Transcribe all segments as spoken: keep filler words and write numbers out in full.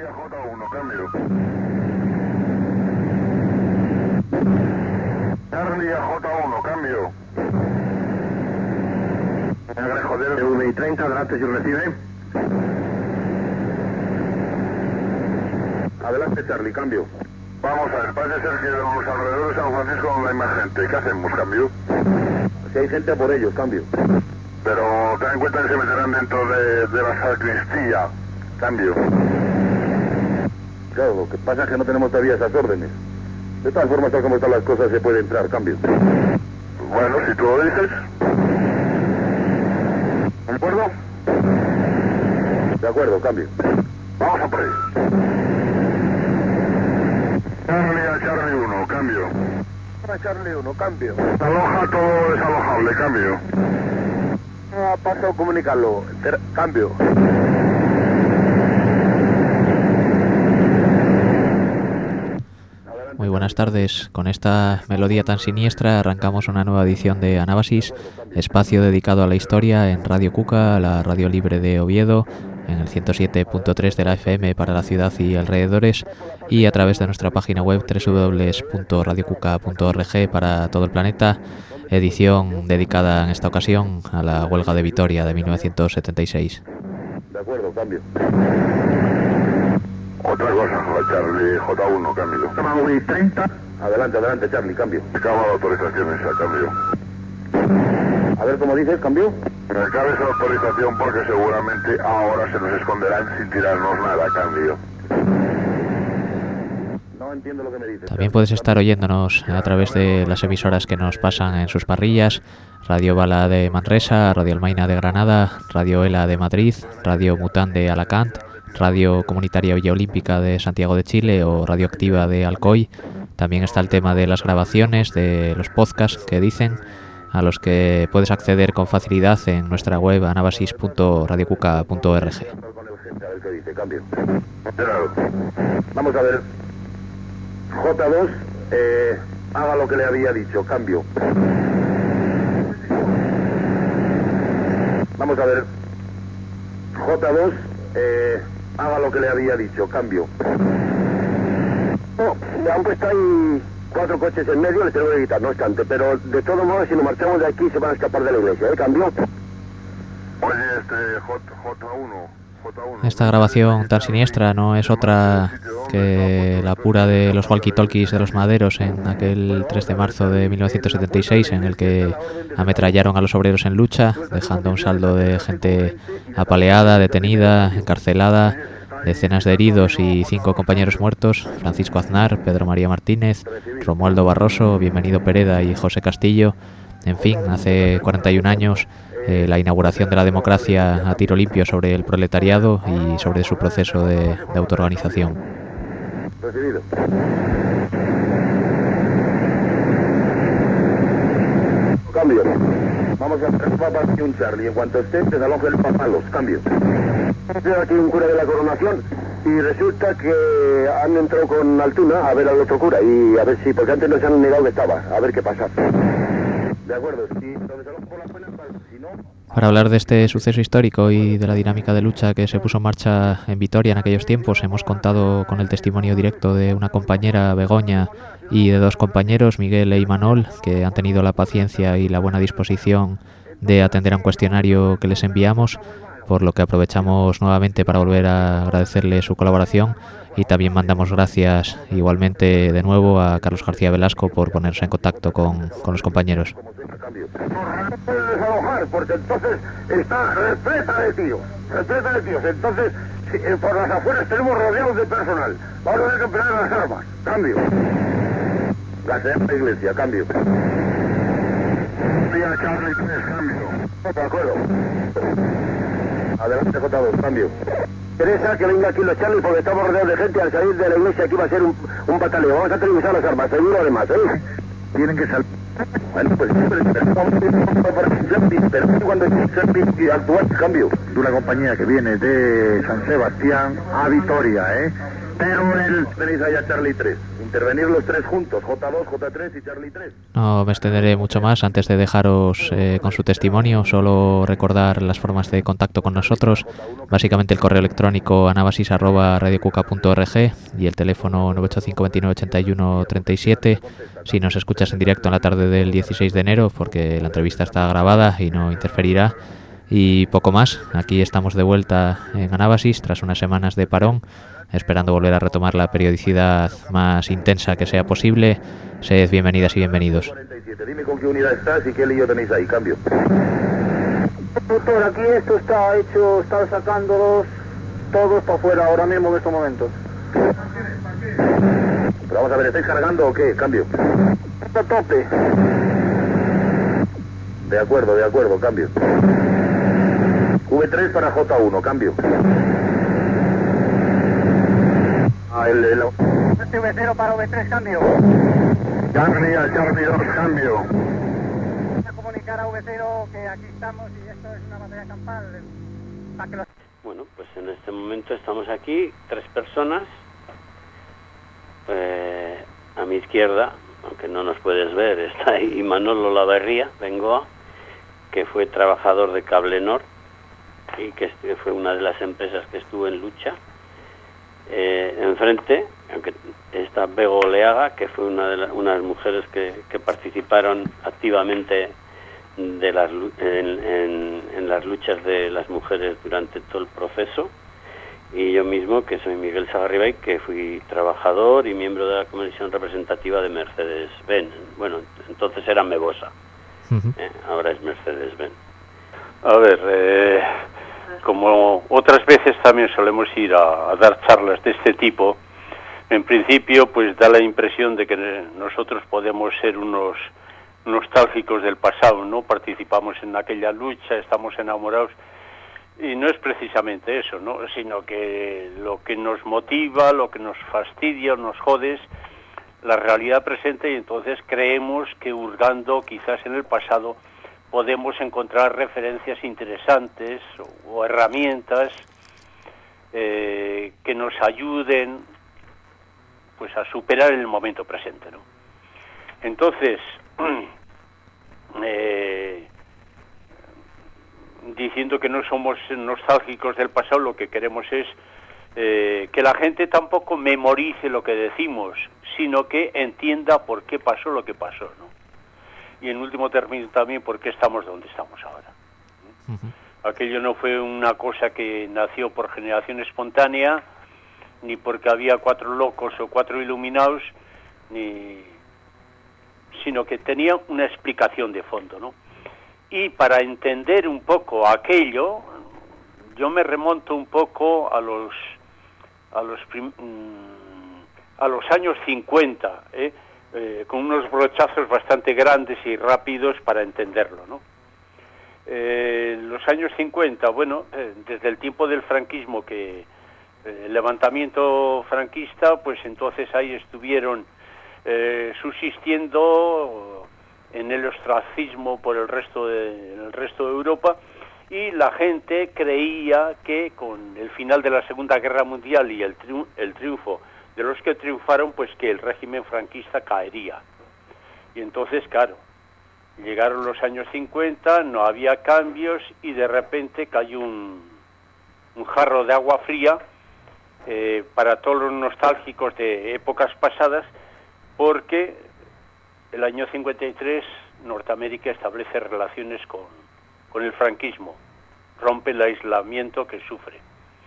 a J uno, cambio. Charlie a J uno, cambio. Joder, uno y treinta, adelante si recibe. Adelante Charlie, cambio. Vamos a ver, parece ser que en los alrededores de San Francisco no hay más gente. ¿Qué hacemos, cambio? Si hay gente por ellos, cambio. Pero ten en cuenta que se meterán dentro de, de la sacristía, cambio. Claro, lo que pasa es que no tenemos todavía esas órdenes. De todas formas, tal como están las cosas, se puede entrar, cambio. Bueno, si tú lo dices. ¿De acuerdo? De acuerdo, cambio. Vamos a por ahí. Charlie a Charlie uno, cambio. A Charlie uno, cambio. Aloja todo desalojable, cambio. Ha pasado a comunicarlo, cambio. Muy buenas tardes. Con esta melodía tan siniestra arrancamos una nueva edición de Anábasis, espacio dedicado a la historia en Radio Cuca, la radio libre de Oviedo, en el ciento siete punto tres de la F M para la ciudad y alrededores, y a través de nuestra página web doble u doble u doble u punto radio cuca punto org para todo el planeta, edición dedicada en esta ocasión a la huelga de Vitoria de mil novecientos setenta y seis. De acuerdo, cambio. Otra cosa, Charlie J uno, cambio. uno y treinta. Adelante, adelante, Charlie, cambio. Acaba la autorización esa, cambio. A ver, ¿cómo dices, cambio? Recabe esa autorización porque seguramente ahora se nos esconderán sin tirarnos nada, cambio. No entiendo lo que me dices. También puedes estar oyéndonos a través de las emisoras que nos pasan en sus parrillas: Radio Bala de Manresa, Radio Almaina de Granada, Radio Ela de Madrid, Radio Mután de Alacant, Radio Comunitaria Villa Olímpica de Santiago de Chile o Radio Activa de Alcoy. También está el tema de las grabaciones, de los podcasts que dicen, a los que puedes acceder con facilidad en nuestra web anabasis punto radio cuca punto org. Vamos a ver. J dos, eh, haga lo que le había dicho, cambio. Vamos a ver. J dos, eh, haga lo que le había dicho, cambio. No, me han puesto ahí cuatro coches en medio, les tengo que quitar, no obstante, pero de todos modos, si nos marchamos de aquí, se van a escapar de la iglesia, ¿eh? ¿Cambio? Oye, este J uno... Esta grabación tan siniestra no es otra que la pura de los walkie-talkies de los Maderos en aquel tres de marzo de mil novecientos setenta y seis, en el que ametrallaron a los obreros en lucha, dejando un saldo de gente apaleada, detenida, encarcelada, decenas de heridos y cinco compañeros muertos: Francisco Aznar, Pedro María Martínez, Romualdo Barroso, Bienvenido Pereda y José Castillo. En fin, hace cuarenta y un años, eh, la inauguración de la democracia a tiro limpio sobre el proletariado y sobre su proceso de, de autoorganización. Recibido. Cambio. Vamos a hacer papá y un Charlie. En cuanto esté, te desaloje el papalos. Cambio. Estoy aquí un cura de la Coronación y resulta que han entrado con Altuna a ver al otro cura y a ver si, porque antes no se han negado que estaba, a ver qué pasa. De acuerdo, si lo desalojo por la pena, si no... Para hablar de este suceso histórico y de la dinámica de lucha que se puso en marcha en Vitoria en aquellos tiempos, hemos contado con el testimonio directo de una compañera, Begoña, y de dos compañeros, Miguel e Imanol, que han tenido la paciencia y la buena disposición de atender a un cuestionario que les enviamos, por lo que aprovechamos nuevamente para volver a agradecerle su colaboración, y también mandamos gracias igualmente de nuevo a Carlos García Velasco por ponerse en contacto con, con los compañeros. No puede desalojar porque entonces está repleta de tíos, repleta de tíos. Entonces, si, eh, por las afueras tenemos rodeados de personal. Vamos a tener que emplear las armas. Cambio. La señora de iglesia, cambio. Día Charlie tres, cambio. De acuerdo. Adelante, J dos, cambio. Teresa, que venga aquí los Charlie porque estamos rodeados de gente. Al salir de la iglesia aquí va a ser un, un bataleo. Vamos a tener que usar las armas, seguro además, ¿eh? Tienen que salir. Bueno, pues siempre pero cuando y actuar cambio de una compañía que viene de San Sebastián a Vitoria, ¿eh? Pero el, tenéis allá Charlie tres. Intervenir los tres juntos, J dos, J tres y Charlie tres. No me extenderé mucho más. Antes de dejaros eh, con su testimonio, solo recordar las formas de contacto con nosotros. Básicamente el correo electrónico anabasis arroba radiocuca punto org y el teléfono nueve ocho cinco veintinueve ochenta y uno treinta y siete. Si nos escuchas en directo en la tarde del dieciséis de enero, porque la entrevista está grabada y no interferirá. Y poco más. Aquí estamos de vuelta en Anábasis tras unas semanas de parón, esperando volver a retomar la periodicidad más intensa que sea posible. Sed bienvenidas y bienvenidos. Dime con qué unidad estás y qué lío tenéis ahí. Cambio. Doctor, aquí esto está hecho, está sacándolos todos para afuera ahora mismo en estos momentos. Pero vamos a ver, ¿estáis cargando o qué? Cambio. A tope. De acuerdo, de acuerdo, cambio. V tres para J uno, cambio. Ah, el... el... V cero para V tres, cambio. Charlie a Charlie dos, cambio. Voy a comunicar a V cero que aquí estamos y esto es una batalla campal. Para que los... Bueno, pues en este momento estamos aquí, tres personas. Eh, a mi izquierda, aunque no nos puedes ver, está ahí Manolo Laverría, Bengoa, que fue trabajador de Cablenor y que fue una de las empresas que estuvo en lucha. Eh, enfrente, aunque está Bego Oleaga, que fue una de la, unas mujeres que, que participaron activamente de las, en, en, en las luchas de las mujeres durante todo el proceso, y yo mismo, que soy Miguel Sagarribay, que fui trabajador y miembro de la comisión representativa de Mercedes-Benz. Bueno, entonces era Mebosa, uh-huh. eh, ahora es Mercedes-Benz. A ver, eh, como otras veces también solemos ir a, a dar charlas de este tipo, en principio pues da la impresión de que nosotros podemos ser unos nostálgicos del pasado, ¿no? Participamos en aquella lucha, estamos enamorados, y no es precisamente eso, ¿no? Sino que lo que nos motiva, lo que nos fastidia, nos jode es la realidad presente, y entonces creemos que hurgando quizás en el pasado podemos encontrar referencias interesantes o, o herramientas eh, que nos ayuden pues a superar el momento presente, ¿no? Entonces, eh, diciendo que no somos nostálgicos del pasado, lo que queremos es eh, que la gente tampoco memorice lo que decimos, sino que entienda por qué pasó lo que pasó, ¿no? Y en último término también por qué estamos donde estamos ahora. Uh-huh. Aquello no fue una cosa que nació por generación espontánea, ni porque había cuatro locos o cuatro iluminados, ni sino que tenía una explicación de fondo, ¿no? Y para entender un poco aquello, yo me remonto un poco a los a los prim, a los años cincuenta, ¿eh? Eh, con unos brochazos bastante grandes y rápidos para entenderlo, ¿no? Eh, los años cincuenta, bueno, eh, desde el tiempo del franquismo, que eh, el levantamiento franquista, pues entonces ahí estuvieron eh, subsistiendo en el ostracismo por el resto de el resto de Europa, y la gente creía que con el final de la Segunda Guerra Mundial y el, triun el triunfo de los que triunfaron, pues que el régimen franquista caería. Y entonces, claro, llegaron los años cincuenta, no había cambios, y de repente cayó un, un jarro de agua fría eh, para todos los nostálgicos de épocas pasadas, porque el año cincuenta y tres Norteamérica establece relaciones con, con el franquismo, rompe el aislamiento que sufre.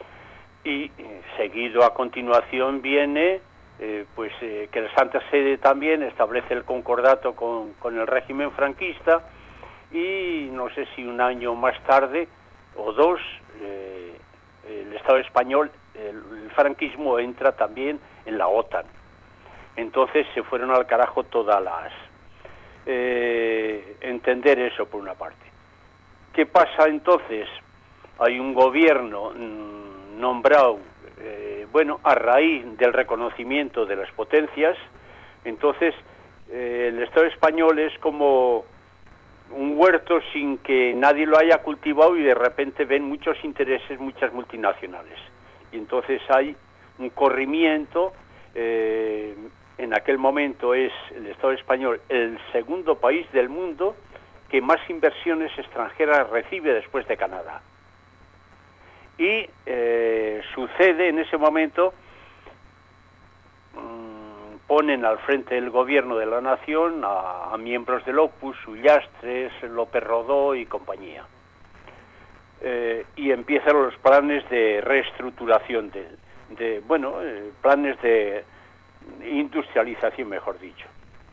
Y eh, seguido a continuación viene eh, pues eh, que la Santa Sede también establece el concordato con, con el régimen franquista, y no sé si un año más tarde o dos eh, el Estado español, el, el franquismo entra también en la OTAN. Entonces se fueron al carajo todas las... Eh, entender eso por una parte. ¿Qué pasa entonces? Hay un gobierno mmm, nombrado, eh, bueno, a raíz del reconocimiento de las potencias. Entonces eh, el Estado español es como un huerto sin que nadie lo haya cultivado, y de repente ven muchos intereses, muchas multinacionales. Y entonces hay un corrimiento. Eh, en aquel momento es el Estado español el segundo país del mundo que más inversiones extranjeras recibe después de Canadá. Y eh, sucede en ese momento, mmm, ponen al frente del gobierno de la nación a, a miembros del Opus, Ullastres, López Rodó y compañía. Eh, y empiezan los planes de reestructuración, de, de bueno, eh, planes de industrialización, mejor dicho.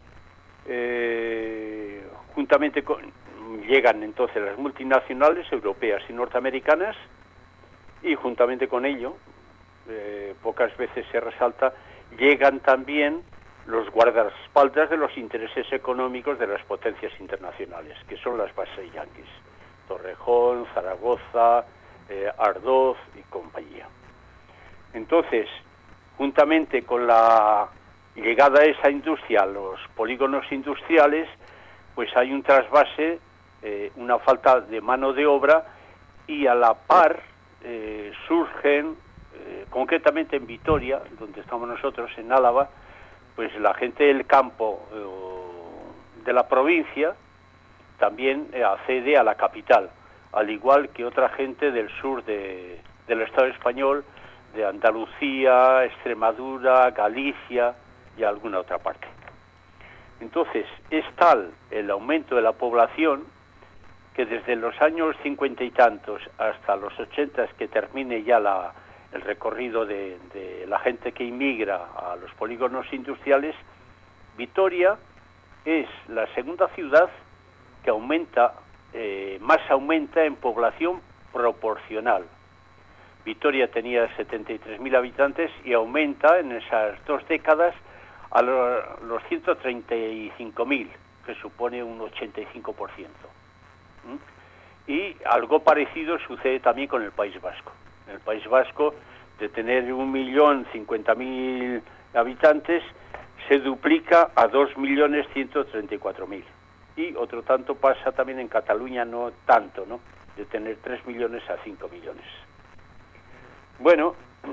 Eh, juntamente con, llegan entonces las multinacionales europeas y norteamericanas, y juntamente con ello, eh, pocas veces se resalta, llegan también los guardaespaldas de los intereses económicos de las potencias internacionales, que son las bases yanquis, Torrejón, Zaragoza, eh, Ardoz y compañía. Entonces, juntamente con la llegada a esa industria, los polígonos industriales, pues hay un trasvase, eh, una falta de mano de obra, y a la par eh, surgen, eh, concretamente en Vitoria, donde estamos nosotros, en Álava, pues la gente del campo eh, de la provincia también eh, accede a la capital, al igual que otra gente del sur de, del Estado español, de Andalucía, Extremadura, Galicia y alguna otra parte. Entonces, es tal el aumento de la población que desde los años cincuenta y tantos hasta los ochenta, que termine ya la, el recorrido de, de la gente que inmigra a los polígonos industriales, Vitoria es la segunda ciudad que aumenta, eh, más aumenta en población proporcional. Vitoria tenía setenta y tres mil habitantes y aumenta en esas dos décadas a los, los ciento treinta y cinco mil, que supone un ochenta y cinco por ciento. ¿Mm? Y algo parecido sucede también con el País Vasco. En el País Vasco, de tener un millón cincuenta mil habitantes, se duplica a dos millones ciento treinta y cuatro mil. Y otro tanto pasa también en Cataluña, no tanto, ¿no? De tener tres millones a cinco millones. Bueno,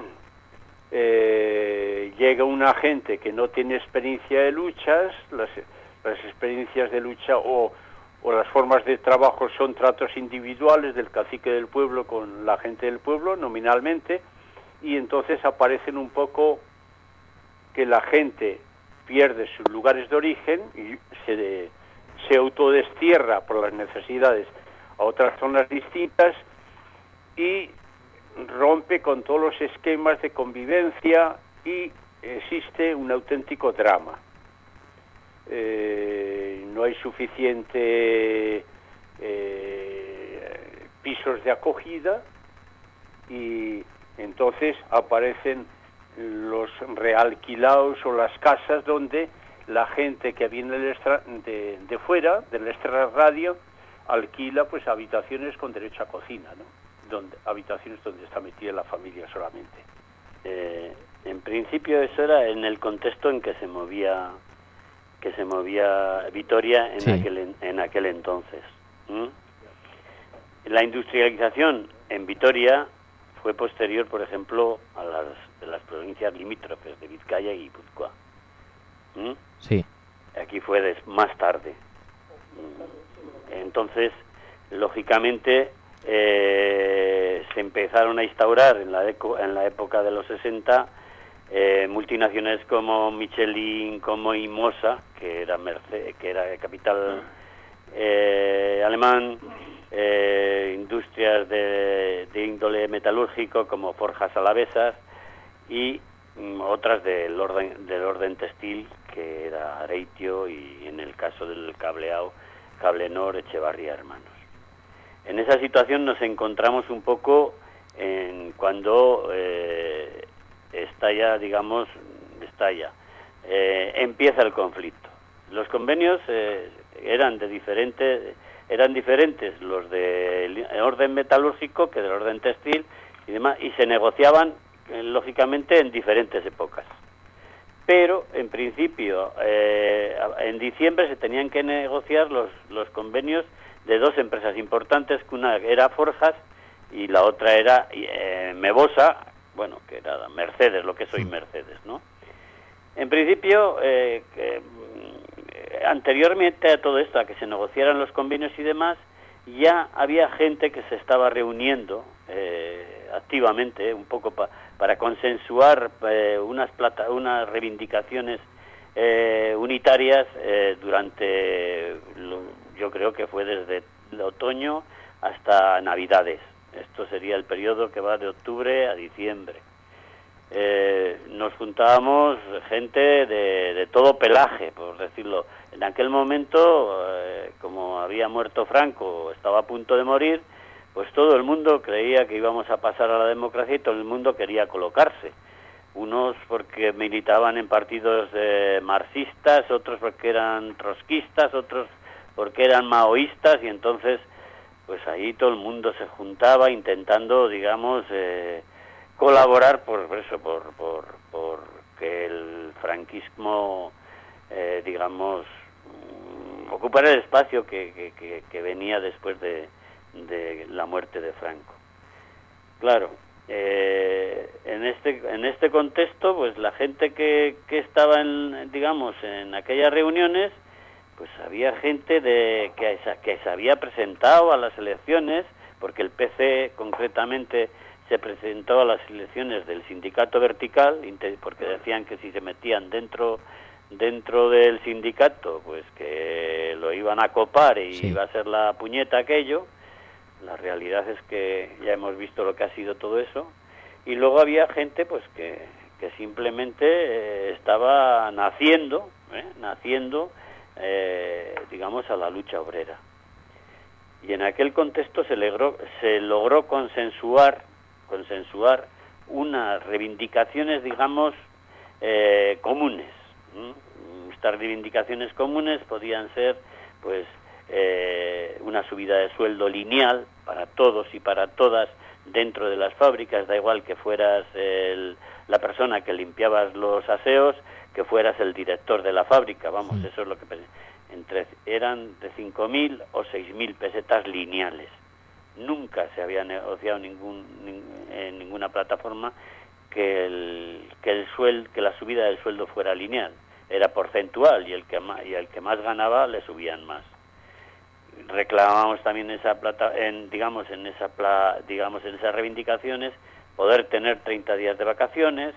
eh, llega una gente que no tiene experiencia de luchas, las, las experiencias de lucha o, o las formas de trabajo son tratos individuales del cacique del pueblo con la gente del pueblo, nominalmente, y entonces aparecen un poco que la gente pierde sus lugares de origen y se, se autodestierra por las necesidades a otras zonas distintas y rompe con todos los esquemas de convivencia y existe un auténtico drama. Eh, no hay suficiente eh, pisos de acogida y entonces aparecen los realquilados o las casas donde la gente que viene del extra, de, de fuera, del extrarradio, alquila pues habitaciones con derecho a cocina, ¿no? Donde, habitaciones donde está metida la familia solamente. Eh, en principio eso era en el contexto en que se movía que se movía Vitoria en, sí. aquel, en aquel entonces. ¿Mm? La industrialización en Vitoria fue posterior, por ejemplo, a las de las provincias limítrofes de Vizcaya y Guipúzcoa. ¿Mm? Sí. Aquí fue des, más tarde. Entonces, lógicamente, eh, se empezaron a instaurar en la, eco, en la época de los sesenta eh, multinacionales como Michelin, como Imosa, que era Merce, que era capital eh, alemán, eh, industrias de, de índole metalúrgico como Forjas Alavesas y mm, otras del orden del orden textil, que era Areitio, y en el caso del cableado, Cablenor, Echevarría Hermanos. En esa situación nos encontramos un poco en cuando eh, estalla, digamos, estalla, eh, empieza el conflicto. Los convenios eh, eran de diferente, eran diferentes los del orden metalúrgico que del orden textil y demás, y se negociaban eh, lógicamente en diferentes épocas. Pero en principio, eh, en diciembre se tenían que negociar los, los convenios de dos empresas importantes, que una era Forjas y la otra era eh, Mebosa, bueno, que era Mercedes, lo que soy Mercedes, ¿no? En principio, eh, que, eh, anteriormente a todo esto, a que se negociaran los convenios y demás, ya había gente que se estaba reuniendo eh, activamente, un poco pa, para consensuar eh, unas, plata, unas reivindicaciones eh, unitarias eh, durante, lo, yo creo que fue desde el otoño hasta Navidades. Esto sería el periodo que va de octubre a diciembre. Eh, nos juntábamos gente de, de todo pelaje, por decirlo. En aquel momento, eh, como había muerto Franco, estaba a punto de morir, pues todo el mundo creía que íbamos a pasar a la democracia y todo el mundo quería colocarse. Unos porque militaban en partidos eh, marxistas, otros porque eran trotskistas, otros porque eran maoístas, y entonces pues ahí todo el mundo se juntaba intentando, digamos, eh, colaborar por eso, por, por, por que el franquismo, eh, digamos, ocupara el espacio que, que, que, que venía después de, de la muerte de Franco. Claro, eh, en este en este contexto, pues la gente que, que estaba, en, digamos, en aquellas reuniones, pues había gente de que, que se había presentado a las elecciones, porque el P C concretamente se presentó a las elecciones del sindicato vertical, porque decían que si se metían dentro dentro del sindicato, pues que lo iban a copar y sí. iba a ser la puñeta aquello. La realidad es que ya hemos visto lo que ha sido todo eso. Y luego había gente pues que, que simplemente eh, estaba naciendo, ¿eh? naciendo, eh, digamos, a la lucha obrera. Y en aquel contexto se logró, se logró consensuar, consensuar unas reivindicaciones, digamos, eh, comunes. ¿Mm? Estas reivindicaciones comunes podían ser, pues, eh, una subida de sueldo lineal para todos y para todas dentro de las fábricas, da igual que fueras el, la persona que limpiabas los aseos, que fueras el director de la fábrica, vamos, sí. eso es lo que entre eran de cinco mil o seis mil pesetas lineales. Nunca se había negociado ningún, ning, en ninguna plataforma que el que el sueldo, que la subida del sueldo fuera lineal, era porcentual, y el que más, y el que más ganaba le subían más. Reclamamos también esa plata, en, digamos en esa pla, digamos en esas reivindicaciones, poder tener treinta días de vacaciones,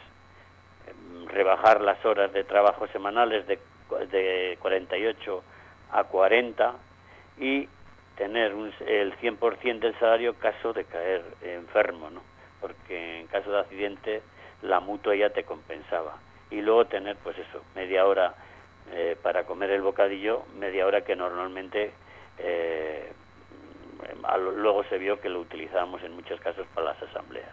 rebajar las horas de trabajo semanales de, de cuarenta y ocho a cuarenta y tener un, el cien por ciento del salario caso de caer enfermo, ¿no? Porque en caso de accidente la mutua ya te compensaba. Y luego tener, pues eso, media hora eh, para comer el bocadillo, media hora que normalmente eh, a lo, luego se vio que lo utilizábamos en muchos casos para las asambleas.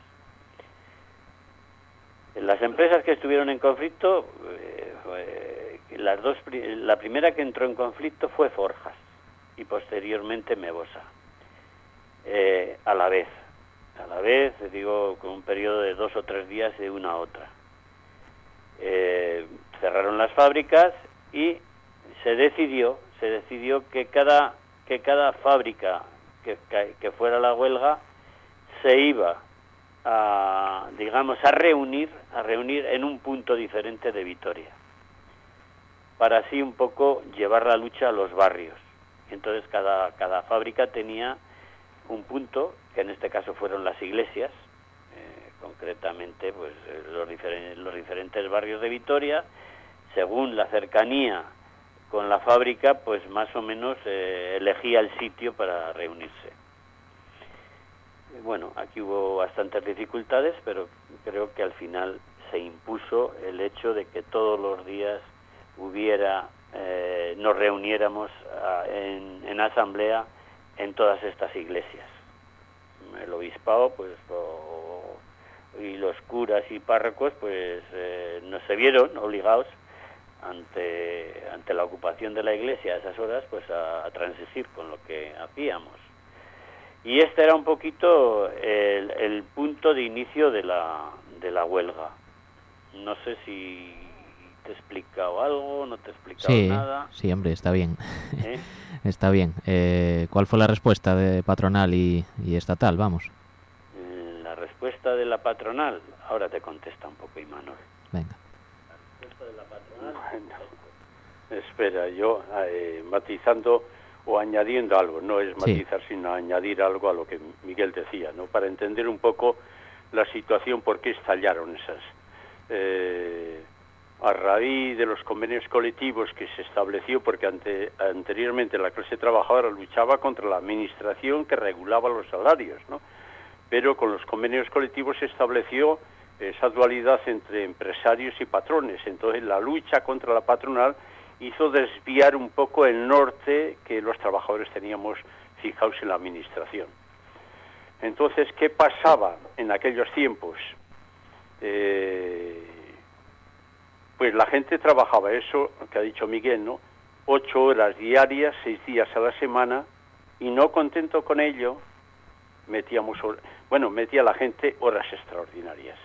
Las empresas que estuvieron en conflicto, eh, las dos, la primera que entró en conflicto fue Forjas y posteriormente Mebosa, eh, a la vez, a la vez, digo, con un periodo de dos o tres días de una a otra. Eh, cerraron las fábricas y se decidió, se decidió que cada que cada fábrica que, que fuera a la huelga se iba a, digamos, a reunir, a reunir en un punto diferente de Vitoria, para así un poco llevar la lucha a los barrios. Entonces cada, cada fábrica tenía un punto, que en este caso fueron las iglesias, eh, concretamente pues los, diferen, los diferentes barrios de Vitoria, según la cercanía con la fábrica, pues más o menos eh, elegía el sitio para reunirse. Bueno, aquí hubo bastantes dificultades, pero creo que al final se impuso el hecho de que todos los días hubiera, eh, nos reuniéramos a, en, en asamblea en todas estas iglesias. El obispado, pues, o, y los curas y párrocos, pues, eh, no se vieron obligados ante ante la ocupación de la iglesia a esas horas, pues, a, a transigir con lo que hacíamos. Y este era un poquito el, el punto de inicio de la de la huelga. No sé si te he explicado algo, no te he explicado sí, nada. Sí, hombre, está bien. ¿Eh? Está bien. Eh, ¿Cuál fue la respuesta de patronal y, y estatal? Vamos. La respuesta respuesta de la patronal, ahora te contesta un poco Imanol. Venga. La respuesta de la patronal. Bueno, espera, yo eh, matizando o añadiendo algo, no es matizar sí. sino añadir algo a lo que Miguel decía, ¿no? Para entender un poco la situación, por qué estallaron esas. Eh, a raíz de los convenios colectivos que se estableció, porque ante, anteriormente la clase trabajadora luchaba contra la administración que regulaba los salarios, ¿no? Pero con los convenios colectivos se estableció esa dualidad entre empresarios y patrones. Entonces la lucha contra la patronal hizo desviar un poco el norte que los trabajadores teníamos fijados en la administración. Entonces, ¿qué pasaba en aquellos tiempos? Eh, pues la gente trabajaba eso, que ha dicho Miguel, ¿no? Ocho horas diarias, seis días a la semana, y no contento con ello, metíamos, bueno, metía la gente horas extraordinarias.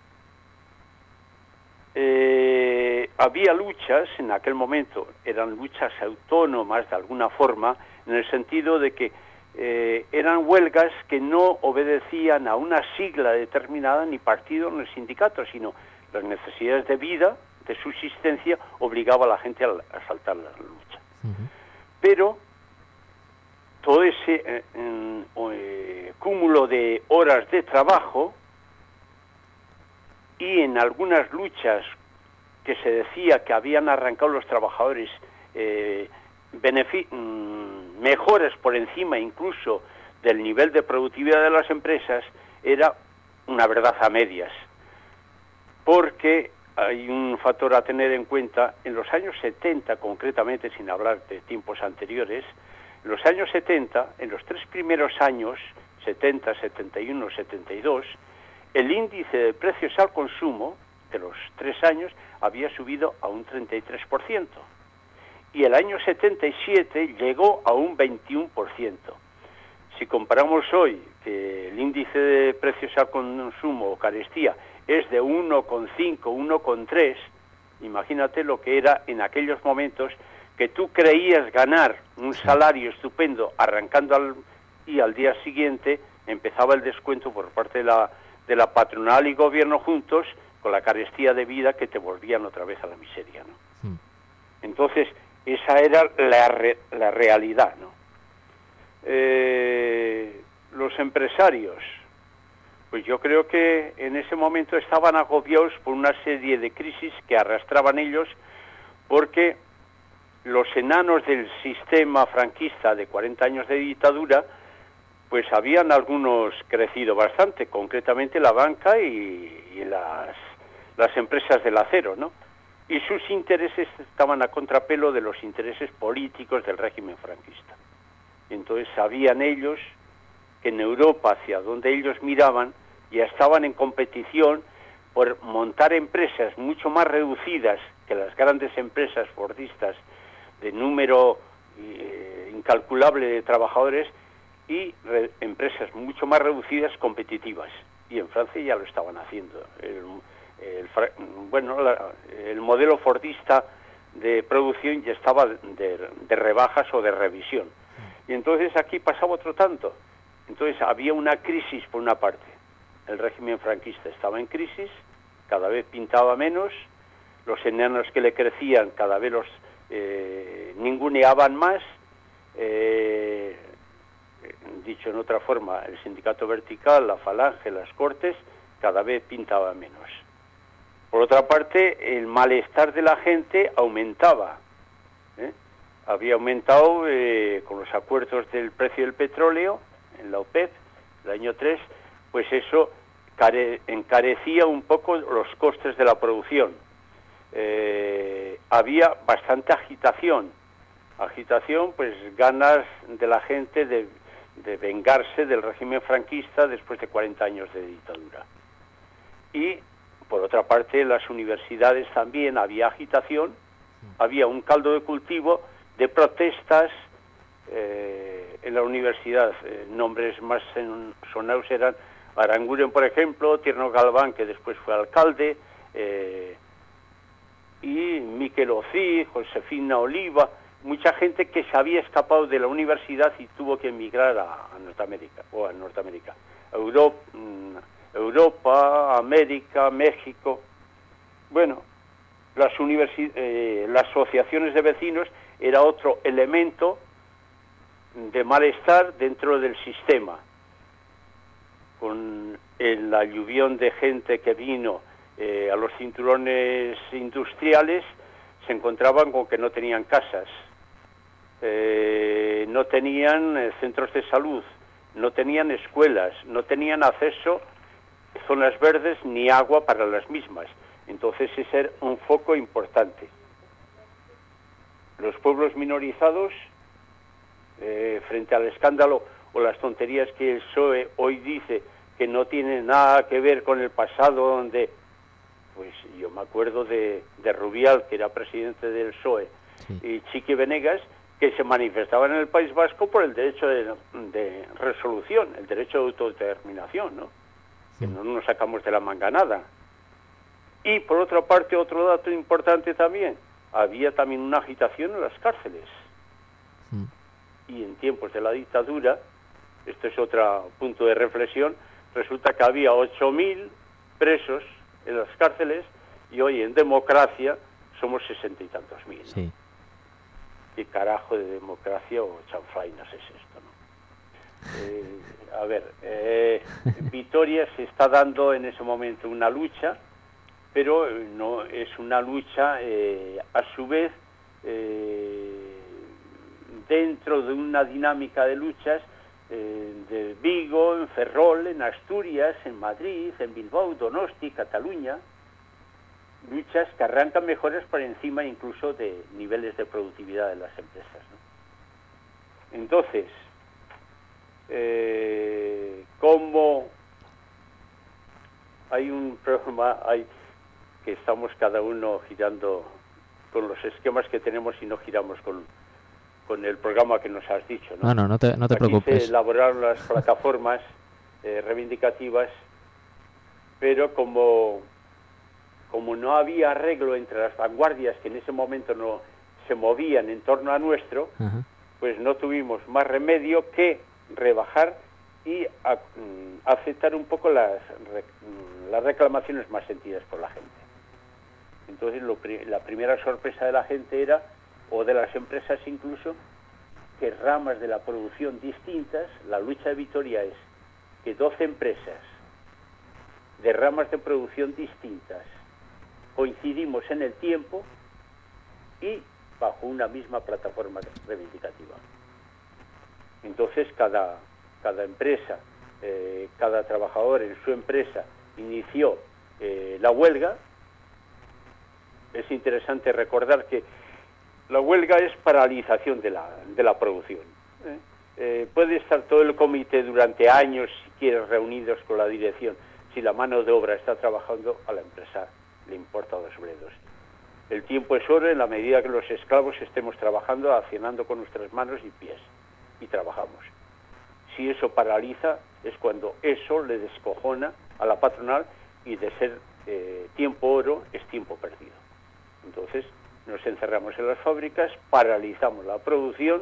Eh, había luchas en aquel momento, eran luchas autónomas de alguna forma, en el sentido de que eh, eran huelgas que no obedecían a una sigla determinada, ni partido ni sindicato, sino las necesidades de vida, de subsistencia, obligaba a la gente a, a saltar la lucha. Uh-huh. Pero todo ese eh, eh, cúmulo de horas de trabajo, y en algunas luchas que se decía que habían arrancado los trabajadores eh, mm, mejoras por encima incluso del nivel de productividad de las empresas, era una verdad a medias. Porque hay un factor a tener en cuenta, en los años setenta concretamente, sin hablar de tiempos anteriores, en los años setenta, en los tres primeros años, setenta, setenta y uno, setenta y dos, el índice de precios al consumo de los tres años había subido a un treinta y tres por ciento. Y el año setenta y siete llegó a un veintiuno por ciento. Si comparamos hoy que el índice de precios al consumo o carestía es de uno coma cinco, uno coma tres, imagínate lo que era en aquellos momentos que tú creías ganar un salario estupendo arrancando al, y al día siguiente empezaba el descuento por parte de la, de la patronal y gobierno juntos con la carestía de vida que te volvían otra vez a la miseria, ¿no? Mm. Entonces, esa era la, re, la realidad, ¿no? Eh, los empresarios, pues yo creo que en ese momento estaban agobiados por una serie de crisis que arrastraban ellos, porque los enanos del sistema franquista de cuarenta años de dictadura, pues habían algunos crecido bastante, concretamente la banca y, y las, las empresas del acero, ¿no? Y sus intereses estaban a contrapelo de los intereses políticos del régimen franquista. Entonces sabían ellos que en Europa, hacia donde ellos miraban, ya estaban en competición por montar empresas mucho más reducidas que las grandes empresas fordistas de número eh, incalculable de trabajadores, y re, empresas mucho más reducidas, competitivas. Y en Francia ya lo estaban haciendo. El, el, bueno, la, el modelo fordista de producción ya estaba de, de rebajas o de revisión. Y entonces aquí pasaba otro tanto. Entonces había una crisis por una parte. El régimen franquista estaba en crisis, cada vez pintaba menos, los enanos que le crecían cada vez los eh, ninguneaban más, eh, dicho en otra forma, el sindicato vertical, la falange, las cortes, cada vez pintaba menos. Por otra parte, el malestar de la gente aumentaba, ¿eh? Había aumentado eh, con los acuerdos del precio del petróleo en la OPEP, el año tres, pues eso care, encarecía un poco los costes de la producción. Eh, había bastante agitación, agitación, pues ganas de la gente de, de vengarse del régimen franquista después de cuarenta años de dictadura. Y, por otra parte, en las universidades también había agitación, había un caldo de cultivo de protestas eh, en la universidad. Eh, nombres más sonados eran Aranguren, por ejemplo, Tierno Galván, que después fue alcalde, eh, y Miquel Ocí, Josefina Oliva, mucha gente que se había escapado de la universidad y tuvo que emigrar a, a Norteamérica, o a Norteamérica, a Europa, Europa, América, México. Bueno, las, universi- eh, las asociaciones de vecinos era otro elemento de malestar dentro del sistema. Con el alluvión de gente que vino eh, a los cinturones industriales, se encontraban con que no tenían casas, eh, no tenían eh, centros de salud, no tenían escuelas, no tenían acceso a zonas verdes ni agua para las mismas. Entonces ese era un foco importante. Los pueblos minorizados, eh, frente al escándalo o las tonterías que el P S O E hoy dice que no tiene nada que ver con el pasado, donde, pues yo me acuerdo de, de Rubial, que era presidente del P S O E, sí, y Chiqui Venegas, que se manifestaban en el País Vasco por el derecho de, de resolución, el derecho de autodeterminación, ¿no? Sí. Que no nos sacamos de la manga nada. Y por otra parte, otro dato importante también, había también una agitación en las cárceles. Sí. Y en tiempos de la dictadura, esto es otro punto de reflexión, resulta que había ocho mil presos en las cárceles y hoy en democracia somos sesenta y tantos mil. Sí. ¿Qué carajo de democracia o chanflainas es esto, no? Eh, a ver, eh, Vitoria se está dando en ese momento una lucha, pero no es una lucha eh, a su vez eh, dentro de una dinámica de luchas eh, de Vigo, en Ferrol, en Asturias, en Madrid, en Bilbao, Donosti, Cataluña, luchas que arrancan mejoras por encima incluso de niveles de productividad de las empresas, ¿no? Entonces, eh, como hay un problema, hay que estamos cada uno girando con los esquemas que tenemos y no giramos con, con el programa que nos has dicho, ¿no? No, no, no te, no te Aquí preocupes. se elaboraron las plataformas eh, reivindicativas, pero como, como no había arreglo entre las vanguardias que en ese momento no se movían en torno a nuestro, uh-huh, pues no tuvimos más remedio que rebajar y a, um, aceptar un poco las, re, um, las reclamaciones más sentidas por la gente. Entonces lo, la primera sorpresa de la gente era, o de las empresas incluso, que ramas de la producción distintas, la lucha de Vitoria es que doce empresas de ramas de producción distintas coincidimos en el tiempo y bajo una misma plataforma reivindicativa. Entonces cada, cada empresa, eh, cada trabajador en su empresa inició eh, la huelga. Es interesante recordar que la huelga es paralización de la, de la producción. ¿eh? Eh, puede estar todo el comité durante años, si quieres, reunidos con la dirección. Si la mano de obra está trabajando, a la empresa le importa a los obreros. El tiempo es oro en la medida que los esclavos estemos trabajando, accionando con nuestras manos y pies, y trabajamos. Si eso paraliza, es cuando eso le descojona a la patronal y de ser eh, tiempo oro, es tiempo perdido. Entonces nos encerramos en las fábricas, paralizamos la producción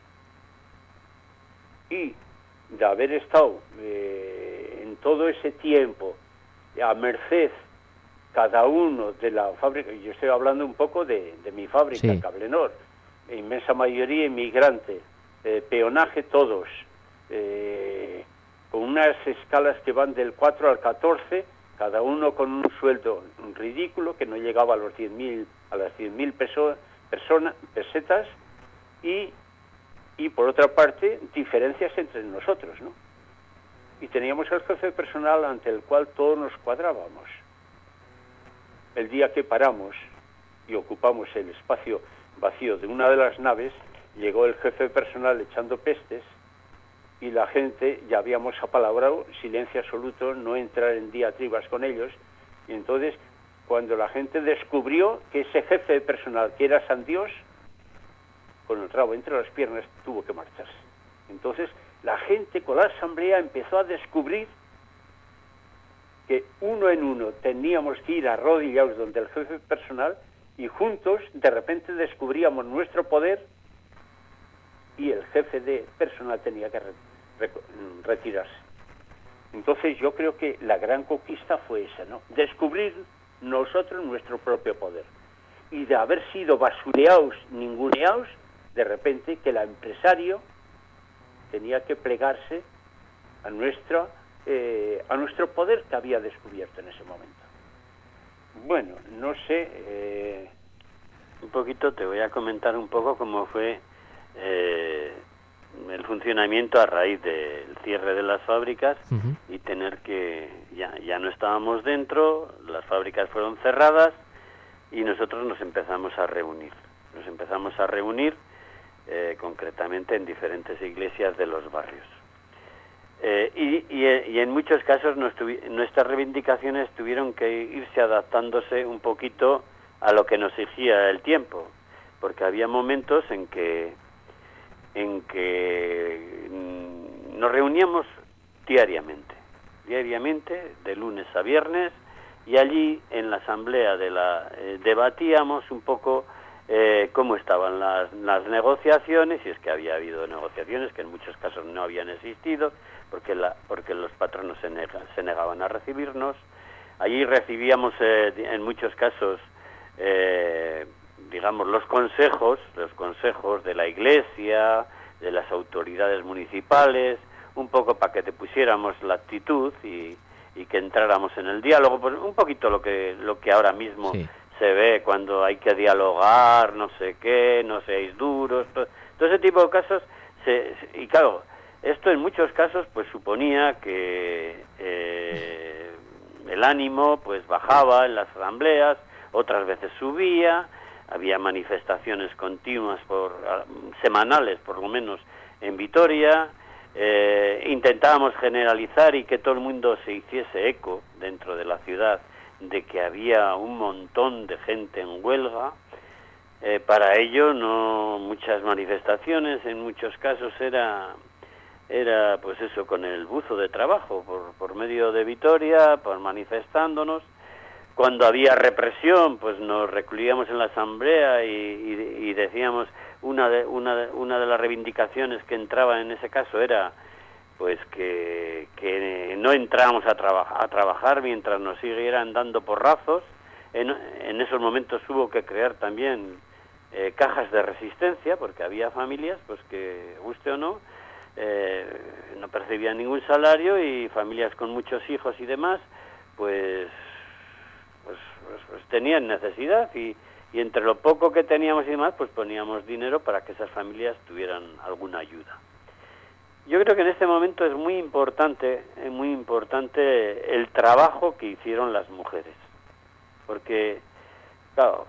y de haber estado eh, en todo ese tiempo a merced cada uno de la fábrica, yo estoy hablando un poco de, de mi fábrica, sí, Cablenor, inmensa mayoría inmigrante, eh, peonaje todos, eh, con unas escalas que van del cuatro al catorce, cada uno con un sueldo ridículo que no llegaba a los diez mil, a las diez mil peso, persona, pesetas, y, y por otra parte diferencias entre nosotros, ¿no? Y teníamos el jefe de personal ante el cual todos nos cuadrábamos. El día que paramos y ocupamos el espacio vacío de una de las naves, llegó el jefe de personal echando pestes y la gente, ya habíamos apalabrado, silencio absoluto, no entrar en diatribas con ellos. Y entonces, cuando la gente descubrió que ese jefe de personal, que era San Dios, con el rabo entre las piernas, tuvo que marcharse. Entonces, la gente con la asamblea empezó a descubrir que uno en uno teníamos que ir arrodillados donde el jefe personal y juntos de repente descubríamos nuestro poder y el jefe de personal tenía que re, re, retirarse. Entonces yo creo que la gran conquista fue esa, ¿no? Descubrir nosotros nuestro propio poder. Y de haber sido basureados, ninguneados, de repente que el empresario tenía que plegarse a nuestro, eh, a nuestro poder que había descubierto en ese momento. Bueno, no sé... Eh... Un poquito te voy a comentar un poco cómo fue eh, el funcionamiento a raíz del cierre de las fábricas. Uh-huh. Y tener que... Ya, ya no estábamos dentro, las fábricas fueron cerradas y nosotros nos empezamos a reunir. Nos empezamos a reunir eh, concretamente en diferentes iglesias de los barrios. Eh, y, y, y en muchos casos nos tuvi- nuestras reivindicaciones tuvieron que irse adaptándose un poquito a lo que nos exigía el tiempo, porque había momentos en que en que mm, nos reuníamos diariamente, diariamente de lunes a viernes, y allí en la asamblea de la eh, debatíamos un poco eh, cómo estaban las, las negociaciones, si es que había habido negociaciones, que en muchos casos no habían existido, porque la porque los patronos se, nega, se negaban a recibirnos. Allí recibíamos eh, en muchos casos Eh, digamos los consejos, los consejos de la iglesia, de las autoridades municipales, un poco para que te pusiéramos la actitud y, y que entráramos en el diálogo, pues un poquito lo que lo que ahora mismo sí. se ve cuando hay que dialogar, no sé qué, no seáis duros, todo, todo ese tipo de casos, se, y claro, esto en muchos casos pues suponía que eh, el ánimo pues bajaba en las asambleas, otras veces subía, había manifestaciones continuas, por semanales por lo menos, en Vitoria. Eh, intentábamos generalizar y que todo el mundo se hiciese eco dentro de la ciudad de que había un montón de gente en huelga. Eh, para ello, no muchas manifestaciones, en muchos casos era era pues eso, con el buzo de trabajo, por, por medio de Vitoria, por manifestándonos. Cuando había represión, pues nos recluíamos en la asamblea y, y, y decíamos, una de, una, de, una de las reivindicaciones que entraba en ese caso era pues que, que no entramos a, traba, a trabajar mientras nos siguieran dando porrazos. En, en esos momentos hubo que crear también eh, cajas de resistencia, porque había familias, pues que guste o no, eh, no percibían ningún salario, y familias con muchos hijos y demás, pues... Pues, pues, pues tenían necesidad y, y entre lo poco que teníamos y demás, pues poníamos dinero para que esas familias tuvieran alguna ayuda. Yo creo que en este momento es muy importante, es muy importante el trabajo que hicieron las mujeres, porque, claro,